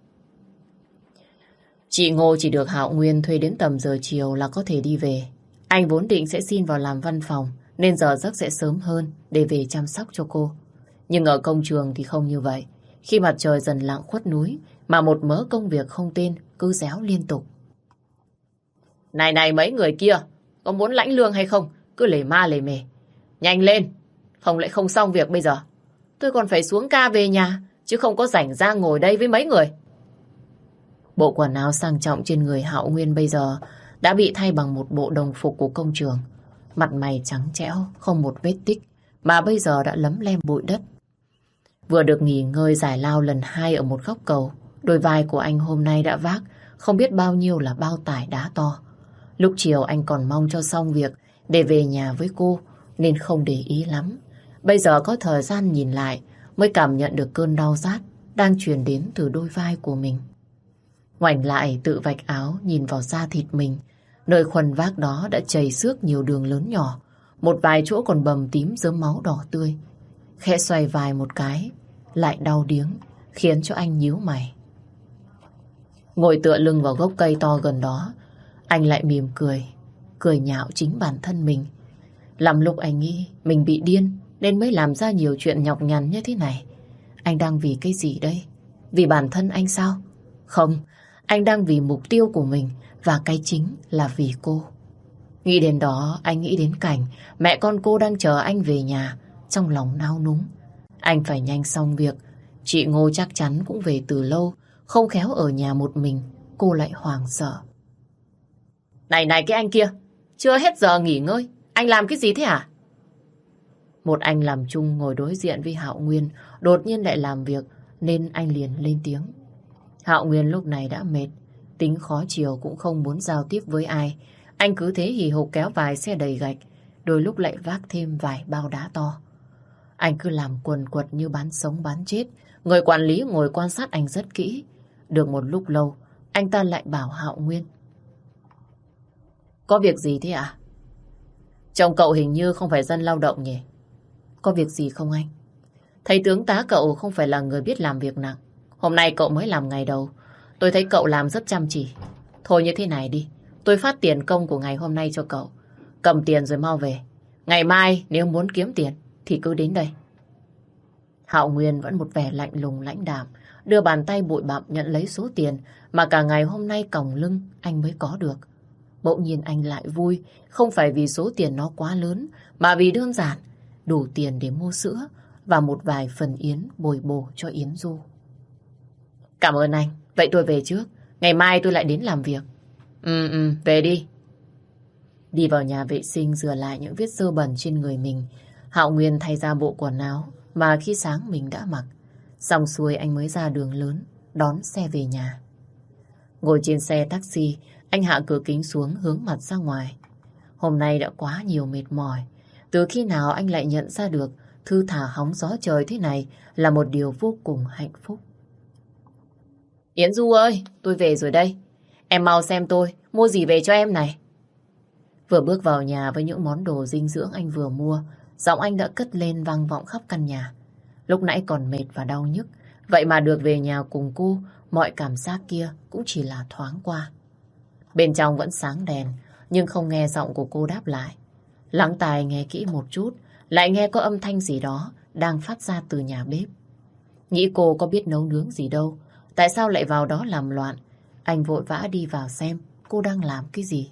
Chị Ngô chỉ được Hạo Nguyên thuê đến tầm giờ chiều là có thể đi về. Anh vốn định sẽ xin vào làm văn phòng, nên giờ giấc sẽ sớm hơn để về chăm sóc cho cô. Nhưng ở công trường thì không như vậy. Khi mặt trời dần lặng khuất núi, mà một mớ công việc không tên cứ réo liên tục. Này này mấy người kia, có muốn lãnh lương hay không? Cứ lề ma lề mề. Nhanh lên, không lại không xong việc bây giờ. Tôi còn phải xuống ca về nhà, chứ không có rảnh ra ngồi đây với mấy người. Bộ quần áo sang trọng trên người Hạo Nguyên bây giờ đã bị thay bằng một bộ đồng phục của công trường. Mặt mày trắng trẽo, không một vết tích, mà bây giờ đã lấm lem bụi đất. Vừa được nghỉ ngơi giải lao lần hai ở một góc cầu, đôi vai của anh hôm nay đã vác không biết bao nhiêu là bao tải đá to. Lúc chiều anh còn mong cho xong việc để về nhà với cô, nên không để ý lắm. Bây giờ có thời gian nhìn lại mới cảm nhận được cơn đau rát đang truyền đến từ đôi vai của mình. Ngoảnh lại tự vạch áo nhìn vào da thịt mình, nơi khuẩn vác đó đã chảy xước nhiều đường lớn nhỏ, một vài chỗ còn bầm tím rớm máu đỏ tươi. Khẽ xoay vai một cái, lại đau điếng, khiến cho anh nhíu mày. Ngồi tựa lưng vào gốc cây to gần đó, anh lại mỉm cười, cười nhạo chính bản thân mình. Làm lúc anh nghĩ mình bị điên nên mới làm ra nhiều chuyện nhọc nhằn như thế này. Anh đang vì cái gì đây? Vì bản thân anh sao? Không, anh đang vì mục tiêu của mình và cái chính là vì cô. Nghĩ đến đó, anh nghĩ đến cảnh mẹ con cô đang chờ anh về nhà, trong lòng nao núng. Anh phải nhanh xong việc, chị Ngô chắc chắn cũng về từ lâu, không khéo ở nhà một mình, cô lại hoảng sợ. Này này cái anh kia, chưa hết giờ nghỉ ngơi, anh làm cái gì thế hả? Một anh làm chung ngồi đối diện với Hạo Nguyên, đột nhiên lại làm việc, nên anh liền lên tiếng. Hạo Nguyên lúc này đã mệt, tính khó chiều cũng không muốn giao tiếp với ai. Anh cứ thế hì hục kéo vài xe đầy gạch, đôi lúc lại vác thêm vài bao đá to. Anh cứ làm quần quật như bán sống bán chết. Người quản lý ngồi quan sát anh rất kỹ. Được một lúc lâu, anh ta lại bảo Hạo Nguyên. Có việc gì thế ạ? À? Chồng cậu hình như không phải dân lao động nhỉ? Có việc gì không anh? Thấy tướng tá cậu không phải là người biết làm việc nặng. Hôm nay cậu mới làm ngày đầu. Tôi thấy cậu làm rất chăm chỉ. Thôi như thế này đi, tôi phát tiền công của ngày hôm nay cho cậu. Cầm tiền rồi mau về. Ngày mai nếu muốn kiếm tiền thì cứ đến đây. Hạo Nguyên vẫn một vẻ lạnh lùng lãnh đạm, đưa bàn tay bụi bặm nhận lấy số tiền mà cả ngày hôm nay còng lưng anh mới có được. Bỗng nhiên anh lại vui, không phải vì số tiền nó quá lớn, mà vì đơn giản đủ tiền để mua sữa và một vài phần yến bồi bổ cho Yến Du. Cảm ơn anh, vậy tôi về trước, ngày mai tôi lại đến làm việc. Ừ, ừ, về đi. Đi vào nhà vệ sinh rửa lại những vết sơ bẩn trên người mình, Hạo Nguyên thay ra bộ quần áo mà khi sáng mình đã mặc. Xong xuôi anh mới ra đường lớn, đón xe về nhà. Ngồi trên xe taxi, anh hạ cửa kính xuống hướng mặt ra ngoài. Hôm nay đã quá nhiều mệt mỏi. Từ khi nào anh lại nhận ra được thư thả hóng gió trời thế này là một điều vô cùng hạnh phúc. Yến Du ơi, tôi về rồi đây. Em mau xem tôi mua gì về cho em này. Vừa bước vào nhà với những món đồ dinh dưỡng anh vừa mua, giọng anh đã cất lên vang vọng khắp căn nhà. Lúc nãy còn mệt và đau nhức, vậy mà được về nhà cùng cô, mọi cảm giác kia cũng chỉ là thoáng qua. Bên trong vẫn sáng đèn, nhưng không nghe giọng của cô đáp lại. Lắng tai nghe kỹ một chút, lại nghe có âm thanh gì đó đang phát ra từ nhà bếp. Nghĩ cô có biết nấu nướng gì đâu, tại sao lại vào đó làm loạn? Anh vội vã đi vào xem cô đang làm cái gì.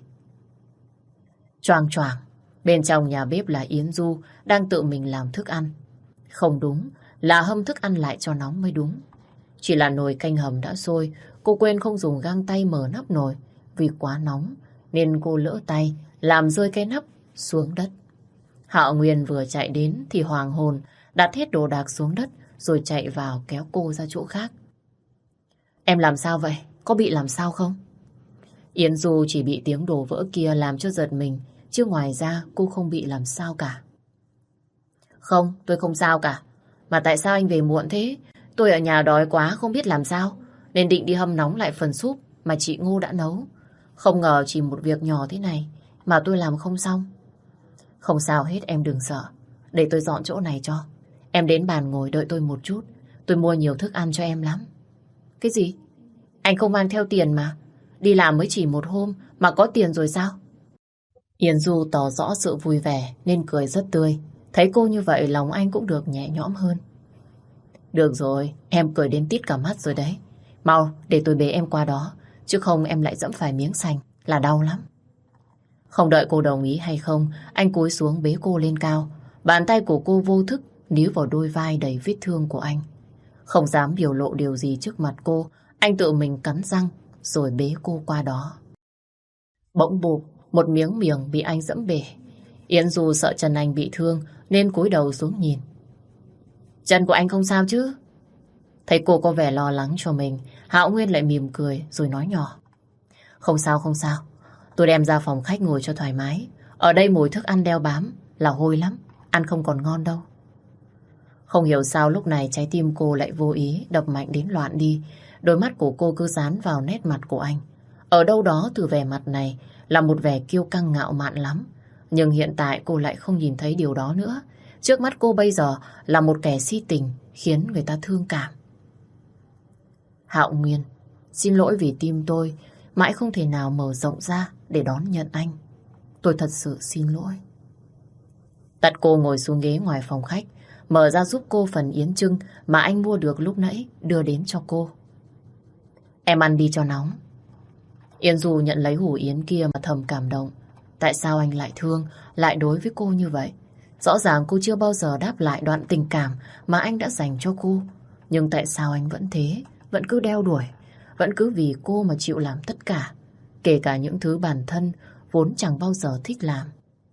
Choàng choàng, bên trong nhà bếp là Yến Du đang tự mình làm thức ăn. Không đúng, là hâm thức ăn lại cho nóng mới đúng. Chỉ là nồi canh hầm đã sôi, cô quên không dùng găng tay mở nắp nồi. Vì quá nóng nên cô lỡ tay làm rơi cái nắp xuống đất. Hạo Nguyên vừa chạy đến thì hoàng hồn, đặt hết đồ đạc xuống đất rồi chạy vào kéo cô ra chỗ khác. Em làm sao vậy? Có bị làm sao không? Yến Du chỉ bị tiếng đổ vỡ kia làm cho giật mình, chứ ngoài ra cô không bị làm sao cả. Không, tôi không sao cả. Mà tại sao anh về muộn thế? Tôi ở nhà đói quá không biết làm sao, nên định đi hâm nóng lại phần súp mà chị Ngô đã nấu. Không ngờ chỉ một việc nhỏ thế này mà tôi làm không xong. Không sao hết, em đừng sợ. Để tôi dọn chỗ này cho. Em đến bàn ngồi đợi tôi một chút. Tôi mua nhiều thức ăn cho em lắm. Cái gì? Anh không mang theo tiền mà. Đi làm mới chỉ một hôm mà có tiền rồi sao? Yến Du tỏ rõ sự vui vẻ nên cười rất tươi. Thấy cô như vậy lòng anh cũng được nhẹ nhõm hơn. Được rồi, em cười đến tít cả mắt rồi đấy. Mau, để tôi bế em qua đó. Chứ không em lại dẫm phải miếng sành là đau lắm. Không đợi cô đồng ý hay không, anh cúi xuống bế cô lên cao. Bàn tay của cô vô thức níu vào đôi vai đầy vết thương của anh. Không dám biểu lộ điều gì trước mặt cô, anh tự mình cắn răng rồi bế cô qua đó. Bỗng bụp, một miếng miệng bị anh dẫm bể. Yến Du sợ chân anh bị thương nên cúi đầu xuống nhìn. Chân của anh không sao chứ? Thấy cô có vẻ lo lắng cho mình, Hạo Nguyên lại mỉm cười rồi nói nhỏ. Không sao không sao, tôi đem ra phòng khách ngồi cho thoải mái. Ở đây mùi thức ăn đeo bám là hôi lắm, ăn không còn ngon đâu. Không hiểu sao lúc này trái tim cô lại vô ý đập mạnh đến loạn đi. Đôi mắt của cô cứ dán vào nét mặt của anh. Ở đâu đó từ vẻ mặt này là một vẻ kiêu căng ngạo mạn lắm. Nhưng hiện tại cô lại không nhìn thấy điều đó nữa. Trước mắt cô bây giờ là một kẻ si tình khiến người ta thương cảm. Hạo Nguyên, xin lỗi vì tim tôi mãi không thể nào mở rộng ra để đón nhận anh. Tôi thật sự xin lỗi. Đặt cô ngồi xuống ghế ngoài phòng khách, mở ra giúp cô phần yến chưng mà anh mua được lúc nãy đưa đến cho cô. Em ăn đi cho nóng. Yến Du nhận lấy hủ yến kia mà thầm cảm động. Tại sao anh lại thương, lại đối với cô như vậy? Rõ ràng cô chưa bao giờ đáp lại đoạn tình cảm mà anh đã dành cho cô. Nhưng tại sao anh vẫn thế, vẫn cứ đeo đuổi, vẫn cứ vì cô mà chịu làm tất cả, kể cả những thứ bản thân vốn chẳng bao giờ thích làm.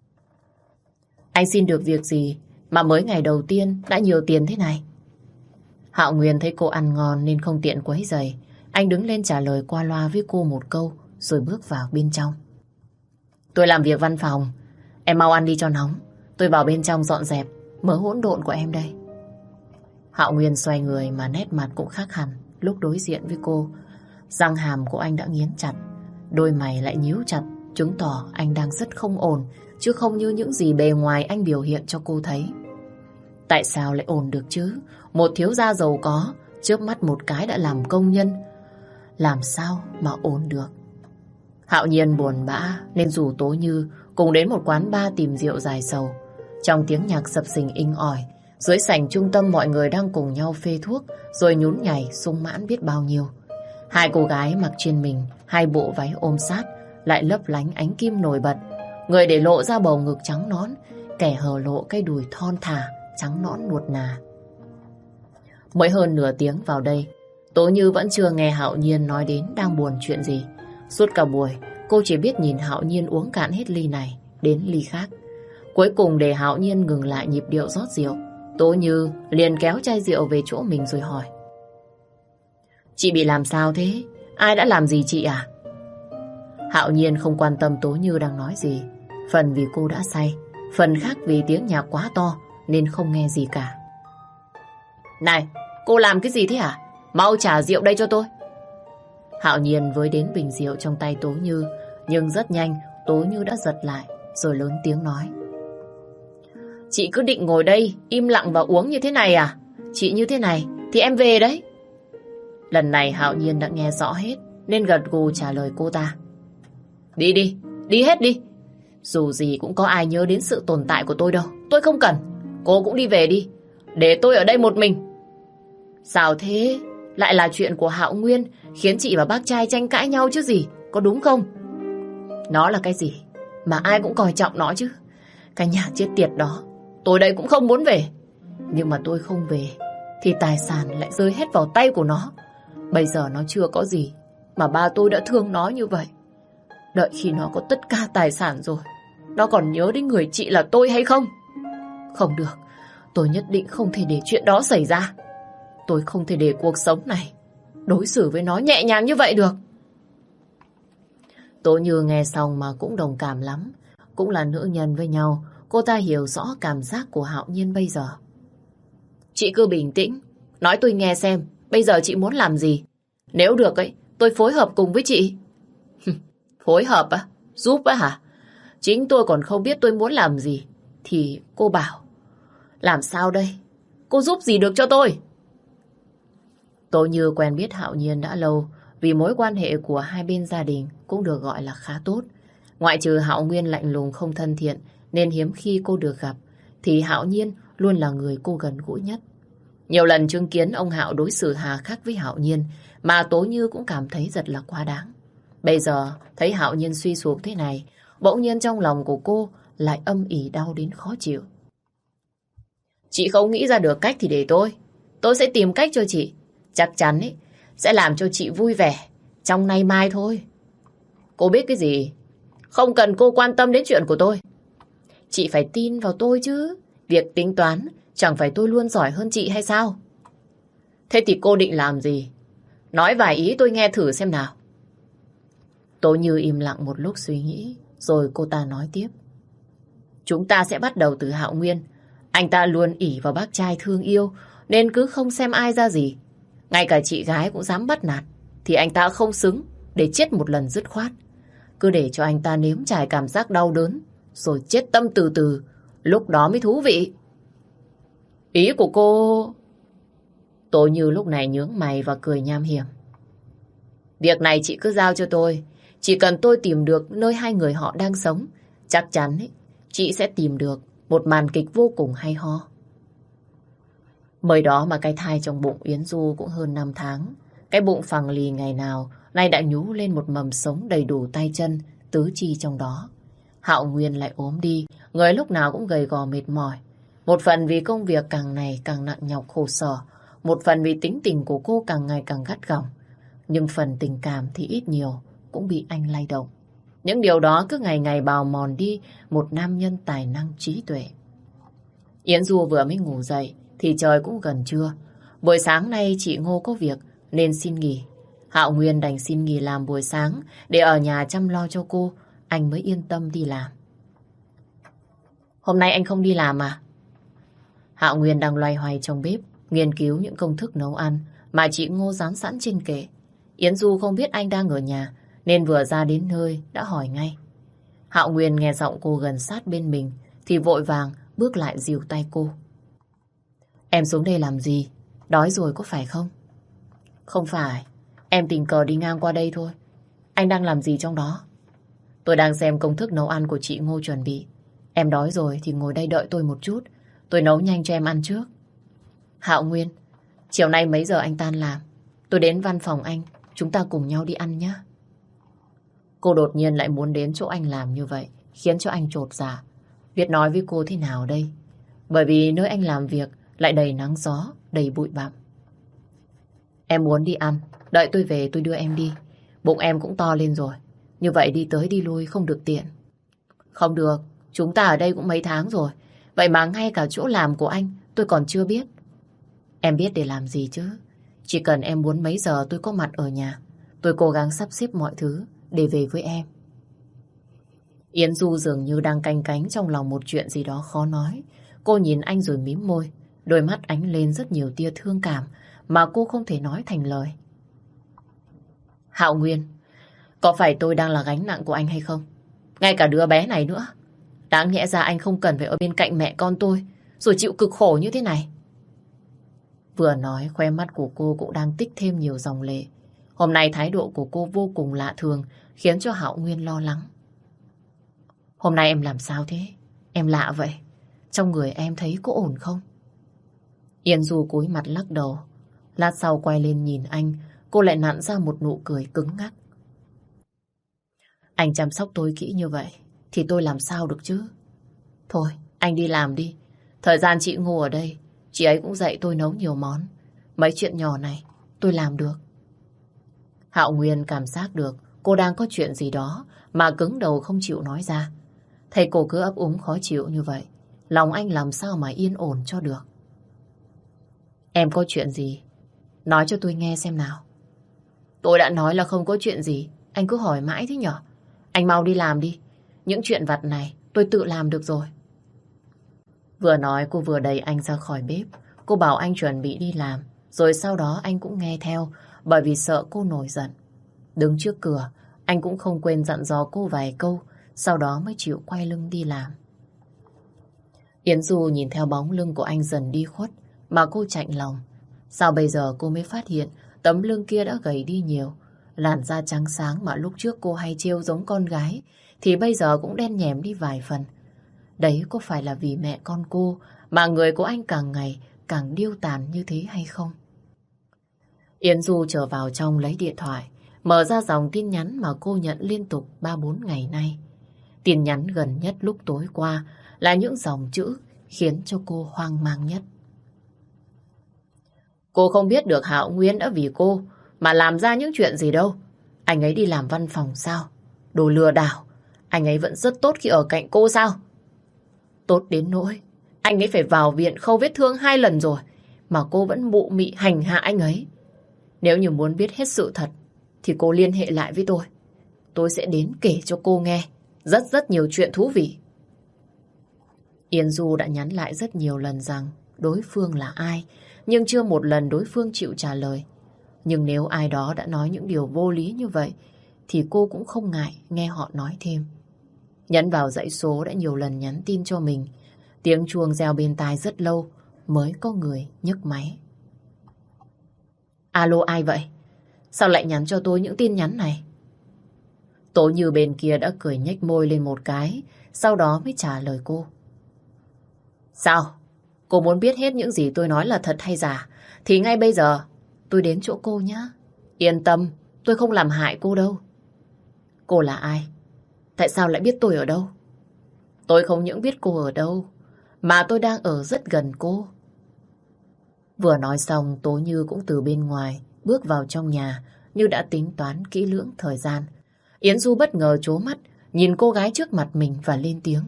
Anh xin được việc gì mà mới ngày đầu tiên đã nhiều tiền thế này? Hạo Nguyên thấy cô ăn ngon nên không tiện quấy rầy. Anh đứng lên trả lời qua loa với cô một câu rồi bước vào bên trong. Tôi làm việc văn phòng, em mau ăn đi cho nóng. Tôi vào bên trong dọn dẹp mớ hỗn độn của em đây. Hạo Nguyên xoay người mà nét mặt cũng khác hẳn lúc đối diện với cô. Răng hàm của anh đã nghiến chặt, đôi mày lại nhíu chặt, chứng tỏ anh đang rất không ổn, chứ không như những gì bề ngoài anh biểu hiện cho cô thấy. Tại sao lại ổn được chứ? Một thiếu gia giàu có, chớp mắt một cái đã làm công nhân, làm sao mà ổn được? Hạo Nhiên buồn bã nên rủ Tố Như cùng đến một quán bar tìm rượu dài sầu. Trong tiếng nhạc sập sình inh ỏi, dưới sảnh trung tâm mọi người đang cùng nhau phê thuốc rồi nhún nhảy sung mãn biết bao nhiêu. Hai cô gái mặc trên mình hai bộ váy ôm sát, lại lấp lánh ánh kim nổi bật. Người để lộ ra bầu ngực trắng nõn, kẻ hở lộ cái đùi thon thả trắng nõn nuột nà. Mới hơn nửa tiếng vào đây, Tố Như vẫn chưa nghe Hạo Nhiên nói đến đang buồn chuyện gì. Suốt cả buổi, cô chỉ biết nhìn Hạo Nhiên uống cạn hết ly này đến ly khác. Cuối cùng để Hạo Nhiên ngừng lại nhịp điệu rót rượu, Tố Như liền kéo chai rượu về chỗ mình rồi hỏi. Chị bị làm sao thế? Ai đã làm gì chị à? Hạo Nhiên không quan tâm Tố Như đang nói gì. Phần vì cô đã say, phần khác vì tiếng nhạc quá to nên không nghe gì cả. Này, cô làm cái gì thế hả? Mau trả rượu đây cho tôi. Hạo Nhiên với đến bình rượu trong tay Tố Như, nhưng rất nhanh Tố Như đã giật lại rồi lớn tiếng nói. Chị cứ định ngồi đây im lặng và uống như thế này à? Chị như thế này thì em về đấy. Lần này Hạo Nhiên đã nghe rõ hết nên gật gù trả lời cô ta. Đi đi, đi hết đi. Dù gì cũng có ai nhớ đến sự tồn tại của tôi đâu. Tôi không cần. Cô cũng đi về đi, để tôi ở đây một mình. Sao thế? Lại là chuyện của Hạo Nguyên khiến chị và bác trai tranh cãi nhau chứ gì, có đúng không? Nó là cái gì mà ai cũng coi trọng nó chứ? Cái nhà chết tiệt đó, tôi đây cũng không muốn về. Nhưng mà tôi không về thì tài sản lại rơi hết vào tay của nó. Bây giờ nó chưa có gì mà ba tôi đã thương nó như vậy. Đợi khi nó có tất cả tài sản rồi, nó còn nhớ đến người chị là tôi hay không? Không được, tôi nhất định không thể để chuyện đó xảy ra. Tôi không thể để cuộc sống này đối xử với nó nhẹ nhàng như vậy được. Tố Như nghe xong mà cũng đồng cảm lắm. Cũng là nữ nhân với nhau, cô ta hiểu rõ cảm giác của Hạo Nhiên bây giờ. Chị cứ bình tĩnh, nói tôi nghe xem, bây giờ chị muốn làm gì? Nếu được ấy, tôi phối hợp cùng với chị. Phối hợp á? Giúp á hả? Chính tôi còn không biết tôi muốn làm gì thì cô bảo. Làm sao đây? Cô giúp gì được cho tôi? Tố Như quen biết Hạo Nhiên đã lâu, vì mối quan hệ của hai bên gia đình cũng được gọi là khá tốt. Ngoại trừ Hạo Nguyên lạnh lùng không thân thiện nên hiếm khi cô được gặp, thì Hạo Nhiên luôn là người cô gần gũi nhất. Nhiều lần chứng kiến ông Hạo đối xử hà khắc với Hạo Nhiên mà Tố Như cũng cảm thấy rất là quá đáng. Bây giờ thấy Hạo Nhiên suy sụp thế này, bỗng nhiên trong lòng của cô lại âm ỉ đau đến khó chịu. Chị không nghĩ ra được cách thì để tôi. Tôi sẽ tìm cách cho chị. Chắc chắn ấy, sẽ làm cho chị vui vẻ trong nay mai thôi. Cô biết cái gì? Không cần cô quan tâm đến chuyện của tôi. Chị phải tin vào tôi chứ. Việc tính toán chẳng phải tôi luôn giỏi hơn chị hay sao? Thế thì cô định làm gì? Nói vài ý tôi nghe thử xem nào. Tố Như im lặng một lúc suy nghĩ, rồi cô ta nói tiếp. Chúng ta sẽ bắt đầu từ Hạo Nguyên. Anh ta luôn ỷ vào bác trai thương yêu nên cứ không xem ai ra gì. Ngay cả chị gái cũng dám bắt nạt thì anh ta không xứng để chết một lần dứt khoát. Cứ để cho anh ta nếm trải cảm giác đau đớn rồi chết tâm từ từ, lúc đó mới thú vị. Ý của cô... Tố Như lúc này nhướng mày và cười nham hiểm. Việc này chị cứ giao cho tôi. Chỉ cần tôi tìm được nơi hai người họ đang sống, chắc chắn ấy, chị sẽ tìm được một màn kịch vô cùng hay ho. Mới đó mà cái thai trong bụng Yến Du cũng hơn năm tháng. Cái bụng phẳng lì ngày nào nay đã nhú lên một mầm sống đầy đủ tay chân, tứ chi trong đó. Hạo Nguyên lại ốm đi, người lúc nào cũng gầy gò mệt mỏi. Một phần vì công việc càng ngày càng nặng nhọc khổ sở, một phần vì tính tình của cô càng ngày càng gắt gỏng. Nhưng phần tình cảm thì ít nhiều cũng bị anh lay động. Những điều đó cứ ngày ngày bào mòn đi một nam nhân tài năng trí tuệ. Yến Du vừa mới ngủ dậy thì trời cũng gần trưa. Buổi sáng nay chị Ngô có việc nên xin nghỉ. Hạo Nguyên đành xin nghỉ làm buổi sáng để ở nhà chăm lo cho cô, anh mới yên tâm đi làm. Hôm nay anh không đi làm à? Hạo Nguyên đang loay hoay trong bếp, nghiên cứu những công thức nấu ăn mà chị Ngô dán sẵn trên kệ. Yến Du không biết anh đang ở nhà nên vừa ra đến nơi đã hỏi ngay. Hạo Nguyên nghe giọng cô gần sát bên mình thì vội vàng bước lại dìu tay cô. Em xuống đây làm gì? Đói rồi có phải không? Không phải, em tình cờ đi ngang qua đây thôi. Anh đang làm gì trong đó? Tôi đang xem công thức nấu ăn của chị Ngô chuẩn bị. Em đói rồi thì ngồi đây đợi tôi một chút. Tôi nấu nhanh cho em ăn trước. Hạo Nguyên, chiều nay mấy giờ anh tan làm? Tôi đến văn phòng anh, chúng ta cùng nhau đi ăn nhé. Cô đột nhiên lại muốn đến chỗ anh làm như vậy, khiến cho anh chột dạ. Biết nói với cô thế nào đây? Bởi vì nơi anh làm việc lại đầy nắng gió, đầy bụi bặm. Em muốn đi ăn, đợi tôi về tôi đưa em đi. Bụng em cũng to lên rồi, như vậy đi tới đi lui không được tiện. Không được, chúng ta ở đây cũng mấy tháng rồi. Vậy mà ngay cả chỗ làm của anh tôi còn chưa biết. Em biết để làm gì chứ? Chỉ cần em muốn mấy giờ tôi có mặt ở nhà, tôi cố gắng sắp xếp mọi thứ để về với em. Yến Du dường như đang canh cánh trong lòng một chuyện gì đó khó nói. Cô nhìn anh rồi mím môi, đôi mắt ánh lên rất nhiều tia thương cảm mà cô không thể nói thành lời. Hạo Nguyên, có phải tôi đang là gánh nặng của anh hay không? Ngay cả đứa bé này nữa. Đáng nhẽ ra anh không cần phải ở bên cạnh mẹ con tôi rồi chịu cực khổ như thế này. Vừa nói khóe mắt của cô cũng đang tích thêm nhiều dòng lệ. Hôm nay thái độ của cô vô cùng lạ thường, khiến cho Hạo Nguyên lo lắng. Hôm nay em làm sao thế? Em lạ vậy. Trong người em thấy có ổn không? Yên Du cúi mặt lắc đầu. Lát sau quay lên nhìn anh, cô lại nặn ra một nụ cười cứng ngắc. Anh chăm sóc tôi kỹ như vậy thì tôi làm sao được chứ? Thôi, anh đi làm đi. Thời gian chị Ngô ở đây, chị ấy cũng dạy tôi nấu nhiều món. Mấy chuyện nhỏ này tôi làm được. Hạo Nguyên cảm giác được cô đang có chuyện gì đó mà cứng đầu không chịu nói ra. Thấy cô cứ ấp úng khó chịu như vậy, lòng anh làm sao mà yên ổn cho được. Em có chuyện gì? Nói cho tôi nghe xem nào. Tôi đã nói là không có chuyện gì, anh cứ hỏi mãi thế nhở? Anh mau đi làm đi. Những chuyện vặt này tôi tự làm được rồi. Vừa nói cô vừa đẩy anh ra khỏi bếp. Cô bảo anh chuẩn bị đi làm, rồi sau đó anh cũng nghe theo bởi vì sợ cô nổi giận. Đứng trước cửa, anh cũng không quên dặn dò cô vài câu, sau đó mới chịu quay lưng đi làm. Yến Du nhìn theo bóng lưng của anh dần đi khuất mà cô chạnh lòng. Sao bây giờ cô mới phát hiện tấm lưng kia đã gầy đi nhiều. Làn da trắng sáng mà lúc trước cô hay trêu giống con gái thì bây giờ cũng đen nhèm đi vài phần. Đấy có phải là vì mẹ con cô mà người của anh càng ngày càng điêu tàn như thế hay không? Yến Du trở vào trong lấy điện thoại, mở ra dòng tin nhắn mà cô nhận liên tục ba bốn ngày nay. Tin nhắn gần nhất lúc tối qua là những dòng chữ khiến cho cô hoang mang nhất. Cô không biết được Hạo Nguyên đã vì cô mà làm ra những chuyện gì đâu. Anh ấy đi làm văn phòng sao? Đồ lừa đảo. Anh ấy vẫn rất tốt khi ở cạnh cô sao? Tốt đến nỗi anh ấy phải vào viện khâu vết thương hai lần rồi mà cô vẫn mụ mị hành hạ anh ấy. Nếu như muốn biết hết sự thật thì cô liên hệ lại với tôi. Tôi sẽ đến kể cho cô nghe rất rất nhiều chuyện thú vị. Yến Du đã nhắn lại rất nhiều lần rằng đối phương là ai, nhưng chưa một lần đối phương chịu trả lời. Nhưng nếu ai đó đã nói những điều vô lý như vậy thì cô cũng không ngại nghe họ nói thêm. Nhấn vào dãy số đã nhiều lần nhắn tin cho mình. Tiếng chuông reo bên tai rất lâu mới có người nhấc máy. Alo, ai vậy? Sao lại nhắn cho tôi những tin nhắn này? Tố Như bên kia đã cười nhếch môi lên một cái, sau đó mới trả lời cô. Sao? Cô muốn biết hết những gì tôi nói là thật hay giả? Thì ngay bây giờ tôi đến chỗ cô nhé. Yên tâm, tôi không làm hại cô đâu. Cô là ai? Tại sao lại biết tôi ở đâu? Tôi không những biết cô ở đâu, mà tôi đang ở rất gần cô. Vừa nói xong, Tố Như cũng từ bên ngoài bước vào trong nhà như đã tính toán kỹ lưỡng thời gian. Yến Du bất ngờ trố mắt, nhìn cô gái trước mặt mình và lên tiếng.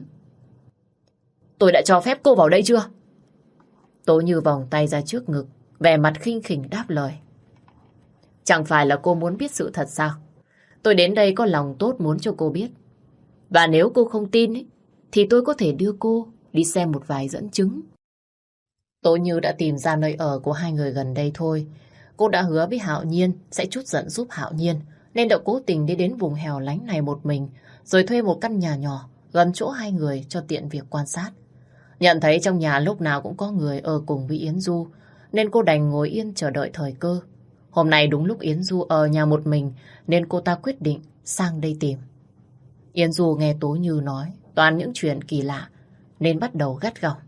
Tôi đã cho phép cô vào đây chưa? Tố Như vòng tay ra trước ngực, vẻ mặt khinh khỉnh đáp lời. Chẳng phải là cô muốn biết sự thật sao? Tôi đến đây có lòng tốt muốn cho cô biết. Và nếu cô không tin ấy, thì tôi có thể đưa cô đi xem một vài dẫn chứng. Tố Như đã tìm ra nơi ở của hai người gần đây thôi. Cô đã hứa với Hạo Nhiên sẽ trút giận giúp Hạo Nhiên, nên đã cố tình đi đến vùng hẻo lánh này một mình, rồi thuê một căn nhà nhỏ gần chỗ hai người cho tiện việc quan sát. Nhận thấy trong nhà lúc nào cũng có người ở cùng với Yến Du, nên cô đành ngồi yên chờ đợi thời cơ. Hôm nay đúng lúc Yến Du ở nhà một mình, nên cô ta quyết định sang đây tìm. Yến Du nghe Tố Như nói toàn những chuyện kỳ lạ, nên bắt đầu gắt gỏng.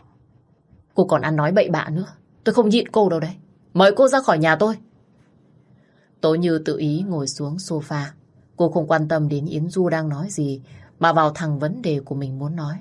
Cô còn ăn nói bậy bạ nữa, tôi không nhịn cô đâu đấy. Mời cô ra khỏi nhà tôi. Tố Như tự ý ngồi xuống sofa. Cô không quan tâm đến Yến Du đang nói gì, mà vào thẳng vấn đề của mình muốn nói.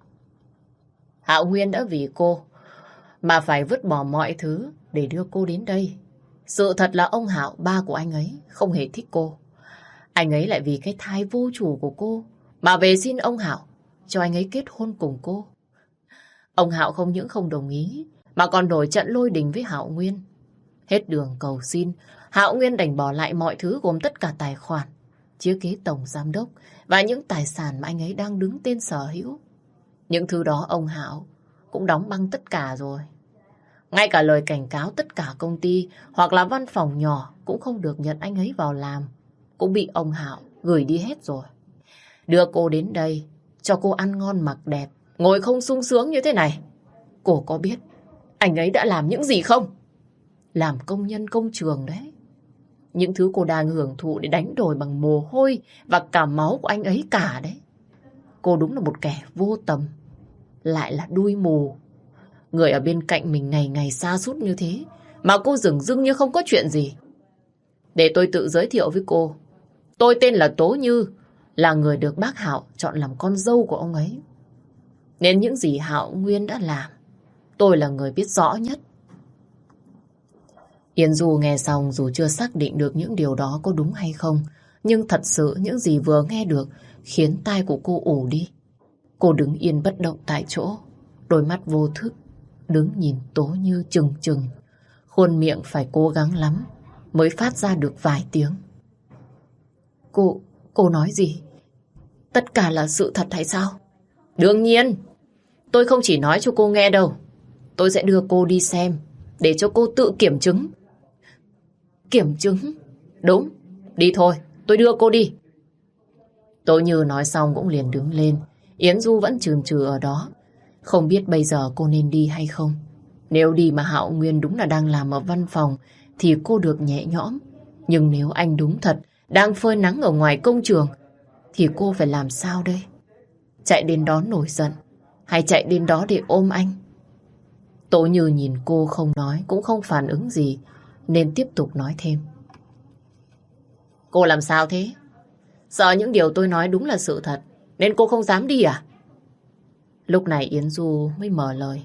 Hạo Nguyên đã vì cô mà phải vứt bỏ mọi thứ để đưa cô đến đây. Sự thật là ông Hạo, ba của anh ấy, không hề thích cô. Anh ấy lại vì cái thai vô chủ của cô mà về xin ông Hạo cho anh ấy kết hôn cùng cô. Ông Hạo không những không đồng ý, mà còn nổi trận lôi đình với Hạo Nguyên. Hết đường cầu xin, Hạo Nguyên đành bỏ lại mọi thứ gồm tất cả tài khoản, chiếc ghế tổng giám đốc và những tài sản mà anh ấy đang đứng tên sở hữu. Những thứ đó ông Hạo cũng đóng băng tất cả rồi. Ngay cả lời cảnh cáo tất cả công ty hoặc là văn phòng nhỏ cũng không được nhận anh ấy vào làm, cũng bị ông Hạo gửi đi hết rồi. Đưa cô đến đây, cho cô ăn ngon mặc đẹp, ngồi không sung sướng như thế này. Cô có biết anh ấy đã làm những gì không? Làm công nhân công trường đấy. Những thứ cô đang hưởng thụ để đánh đổi bằng mồ hôi và cả máu của anh ấy cả đấy. Cô đúng là một kẻ vô tâm, lại là đuôi mù. Người ở bên cạnh mình ngày ngày sa sút như thế, mà cô dửng dưng như không có chuyện gì. Để tôi tự giới thiệu với cô. Tôi tên là Tố Như, là người được bác Hạo chọn làm con dâu của ông ấy. Nên những gì Hạo Nguyên đã làm, tôi là người biết rõ nhất. Yến Du nghe xong dù chưa xác định được những điều đó có đúng hay không, nhưng thật sự những gì vừa nghe được khiến tai của cô ù đi. Cô đứng yên bất động tại chỗ, đôi mắt vô thức, đứng nhìn Tố Như chừng chừng. Khuôn miệng phải cố gắng lắm mới phát ra được vài tiếng. Cô, cô nói gì? Tất cả là sự thật hay sao? Đương nhiên, tôi không chỉ nói cho cô nghe đâu. Tôi sẽ đưa cô đi xem, để cho cô tự kiểm chứng. Kiểm chứng? Đúng, đi thôi, tôi đưa cô đi. Tố Như nói xong cũng liền đứng lên. Yến Du vẫn chườm chừ ở đó, không biết bây giờ cô nên đi hay không. Nếu đi mà Hạo Nguyên đúng là đang làm ở văn phòng thì cô được nhẹ nhõm. Nhưng nếu anh đúng thật đang phơi nắng ở ngoài công trường thì cô phải làm sao đây? Chạy đến đó nổi giận hay chạy đến đó để ôm anh? Tố Như nhìn cô không nói cũng không phản ứng gì, nên tiếp tục nói thêm. Cô làm sao thế? Sợ những điều tôi nói đúng là sự thật nên cô không dám đi à? Lúc này Yến Du mới mở lời.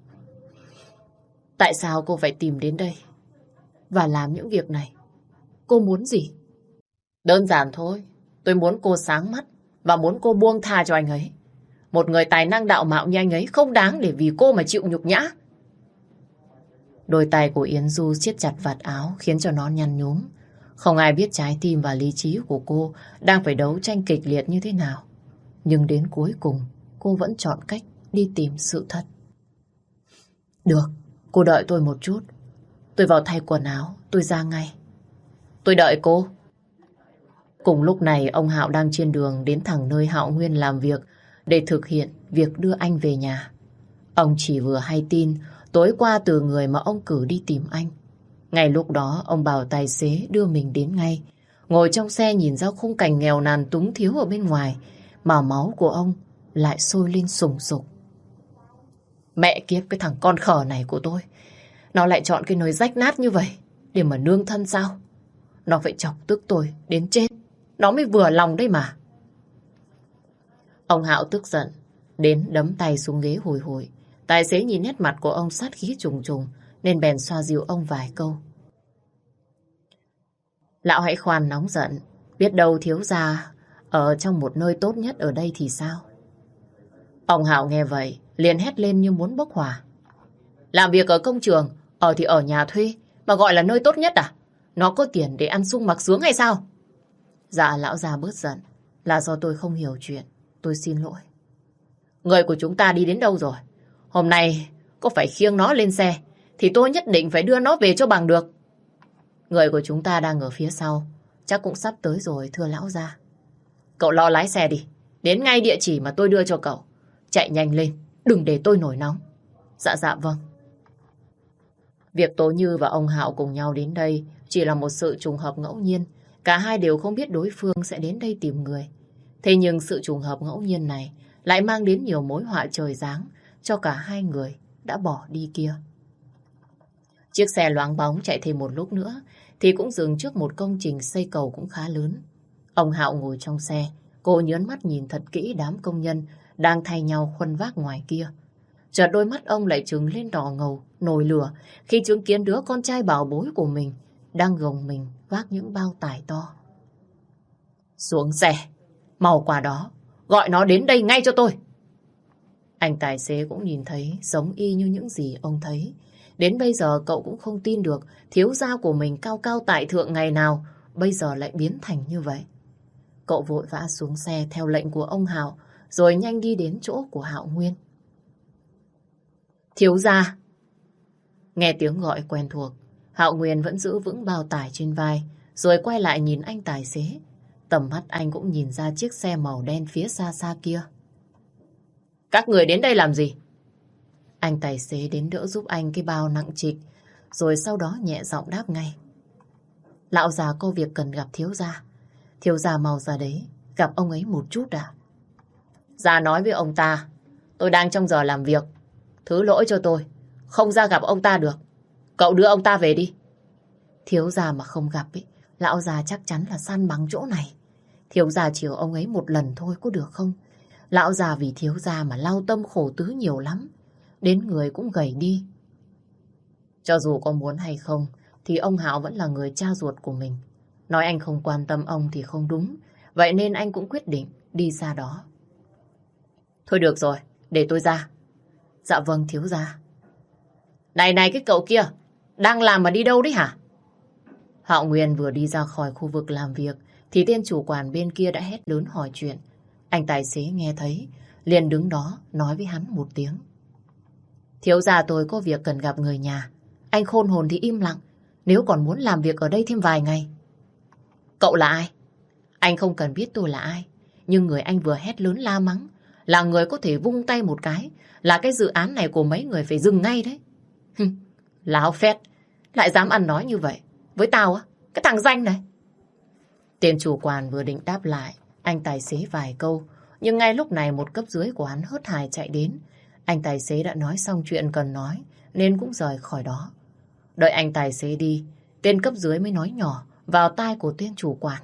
Tại sao cô phải tìm đến đây và làm những việc này? Cô muốn gì? Đơn giản thôi. Tôi muốn cô sáng mắt và muốn cô buông tha cho anh ấy. Một người tài năng đạo mạo như anh ấy không đáng để vì cô mà chịu nhục nhã. Đôi tay của Yến Du siết chặt vạt áo khiến cho nó nhăn nhúm. Không ai biết trái tim và lý trí của cô đang phải đấu tranh kịch liệt như thế nào. Nhưng đến cuối cùng cô vẫn chọn cách đi tìm sự thật. Được, cô đợi tôi một chút. Tôi vào thay quần áo, tôi ra ngay. Tôi đợi cô. Cùng lúc này ông Hạo đang trên đường đến thẳng nơi Hạo Nguyên làm việc để thực hiện việc đưa anh về nhà. Ông chỉ vừa hay tin tối qua từ người mà ông cử đi tìm anh. Ngay lúc đó ông bảo tài xế đưa mình đến ngay. Ngồi trong xe nhìn ra khung cảnh nghèo nàn túng thiếu ở bên ngoài, mà máu của ông lại sôi lên sùng sục. Mẹ kiếp, cái thằng con khờ này của tôi, nó lại chọn cái nơi rách nát như vậy để mà nương thân sao? Nó phải chọc tức tôi đến chết, nó mới vừa lòng đấy mà. Ông Hạo tức giận, đến đấm tay xuống ghế hồi hồi. Tài xế nhìn nét mặt của ông sát khí trùng trùng, nên bèn xoa dịu ông vài câu. Lão hãy khoan nóng giận, biết đâu thiếu gia ở trong một nơi tốt nhất ở đây thì sao? Ông Hạo nghe vậy, liền hét lên như muốn bốc hỏa. Làm việc ở công trường, ở thì ở nhà thuê, mà gọi là nơi tốt nhất à? Nó có tiền để ăn sung mặc sướng hay sao? Dạ lão già bớt giận, là do tôi không hiểu chuyện, tôi xin lỗi. Người của chúng ta đi đến đâu rồi? Hôm nay có phải khiêng nó lên xe, thì tôi nhất định phải đưa nó về cho bằng được. Người của chúng ta đang ở phía sau, chắc cũng sắp tới rồi thưa lão gia. Cậu lo lái xe đi, đến ngay địa chỉ mà tôi đưa cho cậu. Chạy nhanh lên, đừng để tôi nổi nóng. Dạ dạ vâng. Việc Tố Như và ông Hạo cùng nhau đến đây chỉ là một sự trùng hợp ngẫu nhiên. Cả hai đều không biết đối phương sẽ đến đây tìm người. Thế nhưng sự trùng hợp ngẫu nhiên này lại mang đến nhiều mối họa trời giáng cho cả hai người đã bỏ đi kia. Chiếc xe loáng bóng chạy thêm một lúc nữa thì cũng dừng trước một công trình xây cầu cũng khá lớn. Ông Hạo ngồi trong xe, cô nhớn mắt nhìn thật kỹ đám công nhân đang thay nhau khuân vác ngoài kia. Chợt đôi mắt ông lại trừng lên đỏ ngầu, nổi lửa khi chứng kiến đứa con trai bảo bối của mình đang gồng mình vác những bao tải to. Xuống xe, mau qua đó, gọi nó đến đây ngay cho tôi. Anh tài xế cũng nhìn thấy giống y như những gì ông thấy. Đến bây giờ cậu cũng không tin được thiếu gia của mình cao cao tại thượng ngày nào bây giờ lại biến thành như vậy. Cậu vội vã xuống xe theo lệnh của ông Hạo rồi nhanh đi đến chỗ của Hạo Nguyên. Thiếu gia! Nghe tiếng gọi quen thuộc, Hạo Nguyên vẫn giữ vững bao tải trên vai rồi quay lại nhìn anh tài xế. Tầm mắt anh cũng nhìn ra chiếc xe màu đen phía xa xa kia. Các người đến đây làm gì? Anh tài xế đến đỡ giúp anh cái bao nặng trịch, rồi sau đó nhẹ giọng đáp ngay. Lão già có việc cần gặp thiếu gia. Thiếu gia mau ra đấy, gặp ông ấy một chút à? Gia nói với ông ta, tôi đang trong giờ làm việc. Thứ lỗi cho tôi, không ra gặp ông ta được. Cậu đưa ông ta về đi. Thiếu gia mà không gặp ấy, lão già chắc chắn là săn bằng chỗ này. Thiếu gia chiều ông ấy một lần thôi có được không? Lão già vì thiếu gia mà lao tâm khổ tứ nhiều lắm. Đến người cũng gầy đi. Cho dù có muốn hay không thì ông Hạo vẫn là người cha ruột của mình. Nói anh không quan tâm ông thì không đúng. Vậy nên anh cũng quyết định đi ra đó. Thôi được rồi, để tôi ra. Dạ vâng thiếu gia. Này này cái cậu kia, đang làm mà đi đâu đấy hả? Hạo Nguyên vừa đi ra khỏi khu vực làm việc thì tên chủ quản bên kia đã hét lớn hỏi chuyện. Anh tài xế nghe thấy, liền đứng đó nói với hắn một tiếng. Thiếu gia tôi có việc cần gặp người nhà. Anh khôn hồn thì im lặng, nếu còn muốn làm việc ở đây thêm vài ngày. Cậu là ai? Anh không cần biết tôi là ai, nhưng người anh vừa hét lớn la mắng là người có thể vung tay một cái là cái dự án này của mấy người phải dừng ngay đấy. Láo phét, lại dám ăn nói như vậy với tao á, cái thằng danh này. Tên chủ quản vừa định đáp lại anh tài xế vài câu, nhưng ngay lúc này một cấp dưới của hắn hớt hải chạy đến. Anh tài xế đã nói xong chuyện cần nói nên cũng rời khỏi đó. Đợi anh tài xế đi, tên cấp dưới mới nói nhỏ vào tai của tên chủ quản.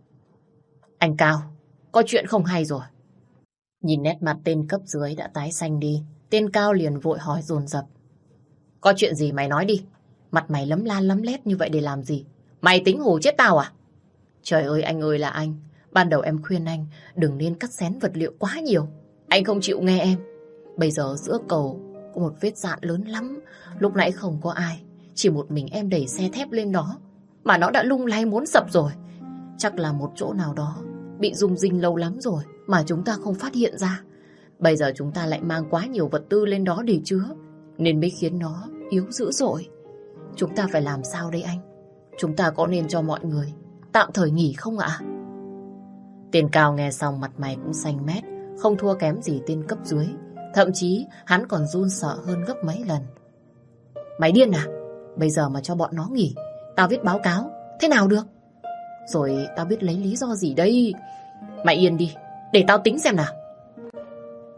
Anh Cao, có chuyện không hay rồi. Nhìn nét mặt tên cấp dưới đã tái xanh đi, tên Cao liền vội hỏi dồn dập. Có chuyện gì mày nói đi, mặt mày lấm la lấm lét như vậy để làm gì? Mày tính hù chết tao à? Trời ơi anh ơi là anh, ban đầu em khuyên anh đừng nên cắt xén vật liệu quá nhiều. Anh không chịu nghe em. Bây giờ giữa cầu có một vết dạn lớn lắm. Lúc nãy không có ai, chỉ một mình em đẩy xe thép lên đó mà nó đã lung lay muốn sập rồi. Chắc là một chỗ nào đó bị rung rinh lâu lắm rồi mà chúng ta không phát hiện ra. Bây giờ chúng ta lại mang quá nhiều vật tư lên đó để chứa, nên mới khiến nó yếu dữ dội. Chúng ta phải làm sao đây anh? Chúng ta có nên cho mọi người tạm thời nghỉ không ạ? Tên Cao nghe xong mặt mày cũng xanh mét, không thua kém gì tên cấp dưới. Thậm chí hắn còn run sợ hơn gấp mấy lần. Mày điên à? Bây giờ mà cho bọn nó nghỉ, tao viết báo cáo, thế nào được? Rồi tao biết lấy lý do gì đây? Mày yên đi, để tao tính xem nào.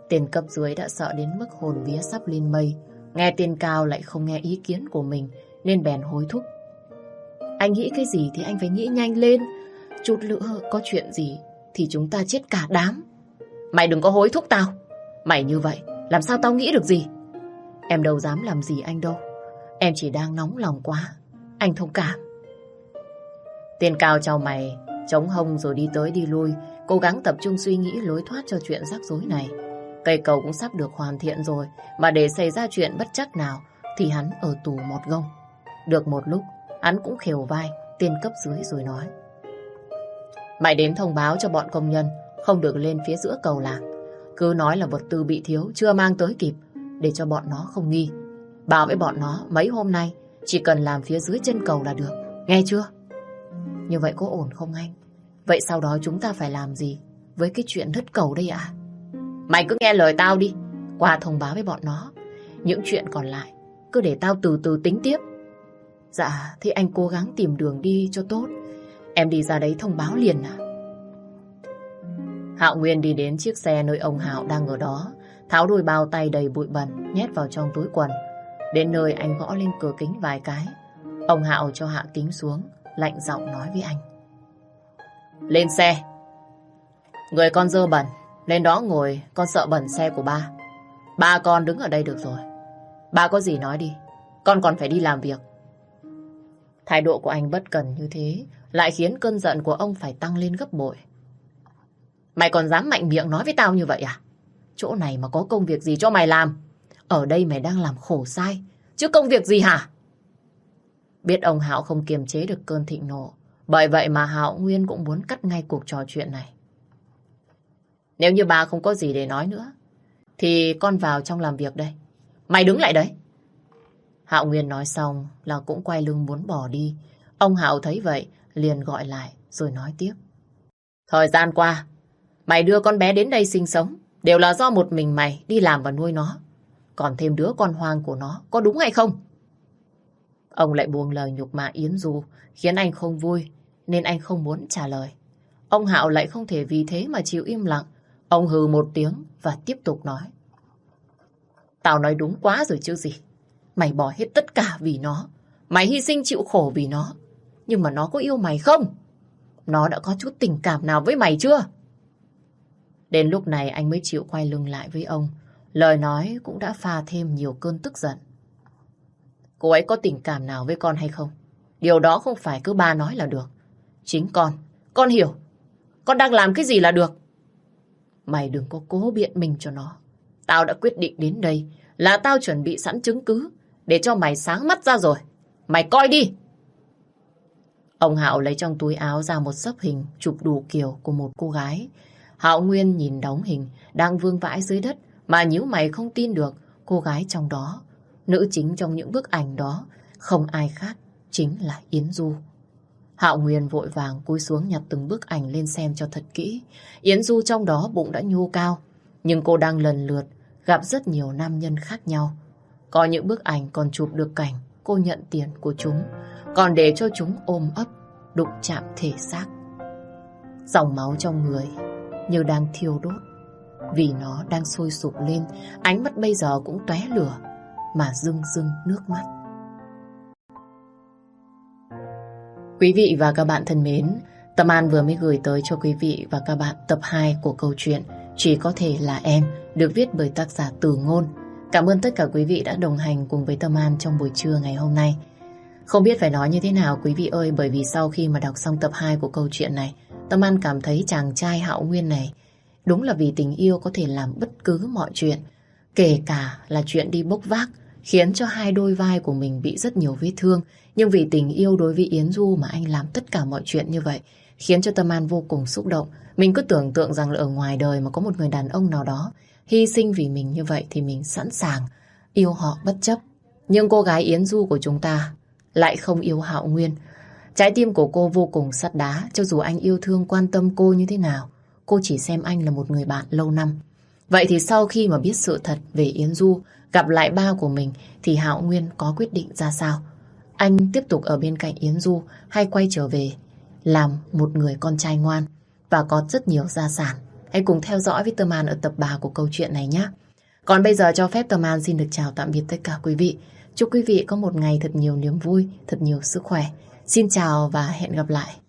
Tên cấp dưới đã sợ đến mức hồn vía sắp lên mây. Nghe tên cao lại không nghe ý kiến của mình nên bèn hối thúc. Anh nghĩ cái gì thì anh phải nghĩ nhanh lên. Chút nữa có chuyện gì thì chúng ta chết cả đám. Mày đừng có hối thúc tao. Mày như vậy làm sao tao nghĩ được gì. Em đâu dám làm gì anh đâu. Em chỉ đang nóng lòng quá. Anh thông cảm. Tên cao chau mày, chống hông rồi đi tới đi lui, cố gắng tập trung suy nghĩ lối thoát cho chuyện rắc rối này. Cây cầu cũng sắp được hoàn thiện rồi, mà để xảy ra chuyện bất trắc nào thì hắn ở tù một gông. Được một lúc, hắn cũng khều vai tên cấp dưới rồi nói. Mày đến thông báo cho bọn công nhân không được lên phía giữa cầu làm. Cứ nói là vật tư bị thiếu, chưa mang tới kịp, để cho bọn nó không nghi. Bảo với bọn nó mấy hôm nay chỉ cần làm phía dưới chân cầu là được, nghe chưa? Như vậy có ổn không anh? Vậy sau đó chúng ta phải làm gì với cái chuyện đứt cầu đây ạ? Mày cứ nghe lời tao đi. Qua thông báo với bọn nó. Những chuyện còn lại cứ để tao từ từ tính tiếp. Dạ, thì anh cố gắng tìm đường đi cho tốt. Em đi ra đấy thông báo liền à? Hạo Nguyên đi đến chiếc xe nơi ông Hạo đang ở đó, tháo đôi bao tay đầy bụi bẩn nhét vào trong túi quần. Đến nơi anh gõ lên cửa kính vài cái. Ông Hạo cho hạ kính xuống, lạnh giọng nói với anh. Lên xe. Người con dơ bẩn, lên đó ngồi, con sợ bẩn xe của ba. Ba con đứng ở đây được rồi. Ba có gì nói đi, con còn phải đi làm việc. Thái độ của anh bất cần như thế lại khiến cơn giận của ông phải tăng lên gấp bội. Mày còn dám mạnh miệng nói với tao như vậy à? Chỗ này mà có công việc gì cho mày làm? Ở đây mày đang làm khổ sai, chứ công việc gì hả? Biết ông Hạo không kiềm chế được cơn thịnh nộ, bởi vậy mà Hạo Nguyên cũng muốn cắt ngay cuộc trò chuyện này. Nếu như bà không có gì để nói nữa, thì con vào trong làm việc đây. Mày đứng lại đấy. Hạo Nguyên nói xong là cũng quay lưng muốn bỏ đi. Ông Hạo thấy vậy, liền gọi lại rồi nói tiếp. Thời gian qua, mày đưa con bé đến đây sinh sống, đều là do một mình mày đi làm và nuôi nó. Còn thêm đứa con hoang của nó, có đúng hay không? Ông lại buông lời nhục mạ Yến Du, khiến anh không vui, nên anh không muốn trả lời. Ông Hạo lại không thể vì thế mà chịu im lặng. Ông hừ một tiếng và tiếp tục nói. Tao nói đúng quá rồi chứ gì. Mày bỏ hết tất cả vì nó. Mày hy sinh chịu khổ vì nó. Nhưng mà nó có yêu mày không? Nó đã có chút tình cảm nào với mày chưa? Đến lúc này anh mới chịu quay lưng lại với ông. Lời nói cũng đã pha thêm nhiều cơn tức giận. Cô ấy có tình cảm nào với con hay không? Điều đó không phải cứ ba nói là được. Chính con, con hiểu. Con đang làm cái gì là được. Mày đừng có cố biện minh cho nó. Tao đã quyết định đến đây là tao chuẩn bị sẵn chứng cứ để cho mày sáng mắt ra rồi. Mày coi đi. Ông Hạo lấy trong túi áo ra một xấp hình chụp đủ kiểu của một cô gái. Hạo Nguyên nhìn đống hình đang vương vãi dưới đất mà nhíu mày không tin được cô gái trong đó. Nữ chính trong những bức ảnh đó không ai khác, chính là Yến Du. Hạo Nguyên vội vàng cúi xuống nhặt từng bức ảnh lên xem cho thật kỹ. Yến Du trong đó bụng đã nhô cao, nhưng cô đang lần lượt gặp rất nhiều nam nhân khác nhau. Có những bức ảnh còn chụp được cảnh cô nhận tiền của chúng, còn để cho chúng ôm ấp, đụng chạm thể xác. Dòng máu trong người như đang thiêu đốt, vì nó đang sôi sục lên, ánh mắt bây giờ cũng tóe lửa mà rưng rưng nước mắt. Quý vị và các bạn thân mến, Tâm An vừa mới gửi tới cho quý vị và các bạn tập hai của câu chuyện Chỉ Có Thể Là Em, được viết bởi tác giả Từ Ngôn. Cảm ơn tất cả quý vị đã đồng hành cùng với Tâm An trong buổi trưa ngày hôm nay. Không biết phải nói như thế nào quý vị ơi, bởi vì sau khi mà đọc xong tập hai của câu chuyện này, Tâm An cảm thấy chàng trai Hạo Nguyên này đúng là vì tình yêu có thể làm bất cứ mọi chuyện, kể cả là chuyện đi bốc vác, khiến cho hai đôi vai của mình bị rất nhiều vết thương. Nhưng vì tình yêu đối với Yến Du mà anh làm tất cả mọi chuyện như vậy, khiến cho Tâm An vô cùng xúc động. Mình cứ tưởng tượng rằng là ở ngoài đời mà có một người đàn ông nào đó hy sinh vì mình như vậy thì mình sẵn sàng yêu họ bất chấp. Nhưng cô gái Yến Du của chúng ta lại không yêu Hạo Nguyên. Trái tim của cô vô cùng sắt đá, cho dù anh yêu thương quan tâm cô như thế nào, cô chỉ xem anh là một người bạn lâu năm. Vậy thì sau khi mà biết sự thật về Yến Du, gặp lại ba của mình, thì Hạo Nguyên có quyết định ra sao? Anh tiếp tục ở bên cạnh Yến Du hay quay trở về làm một người con trai ngoan và có rất nhiều gia sản hãy cùng theo dõi với Tâm An ở tập ba của câu chuyện này nhé. Còn bây giờ cho phép Tâm An xin được chào tạm biệt tất cả quý vị. Chúc quý vị có một ngày thật nhiều niềm vui, thật nhiều sức khỏe. Xin chào và hẹn gặp lại.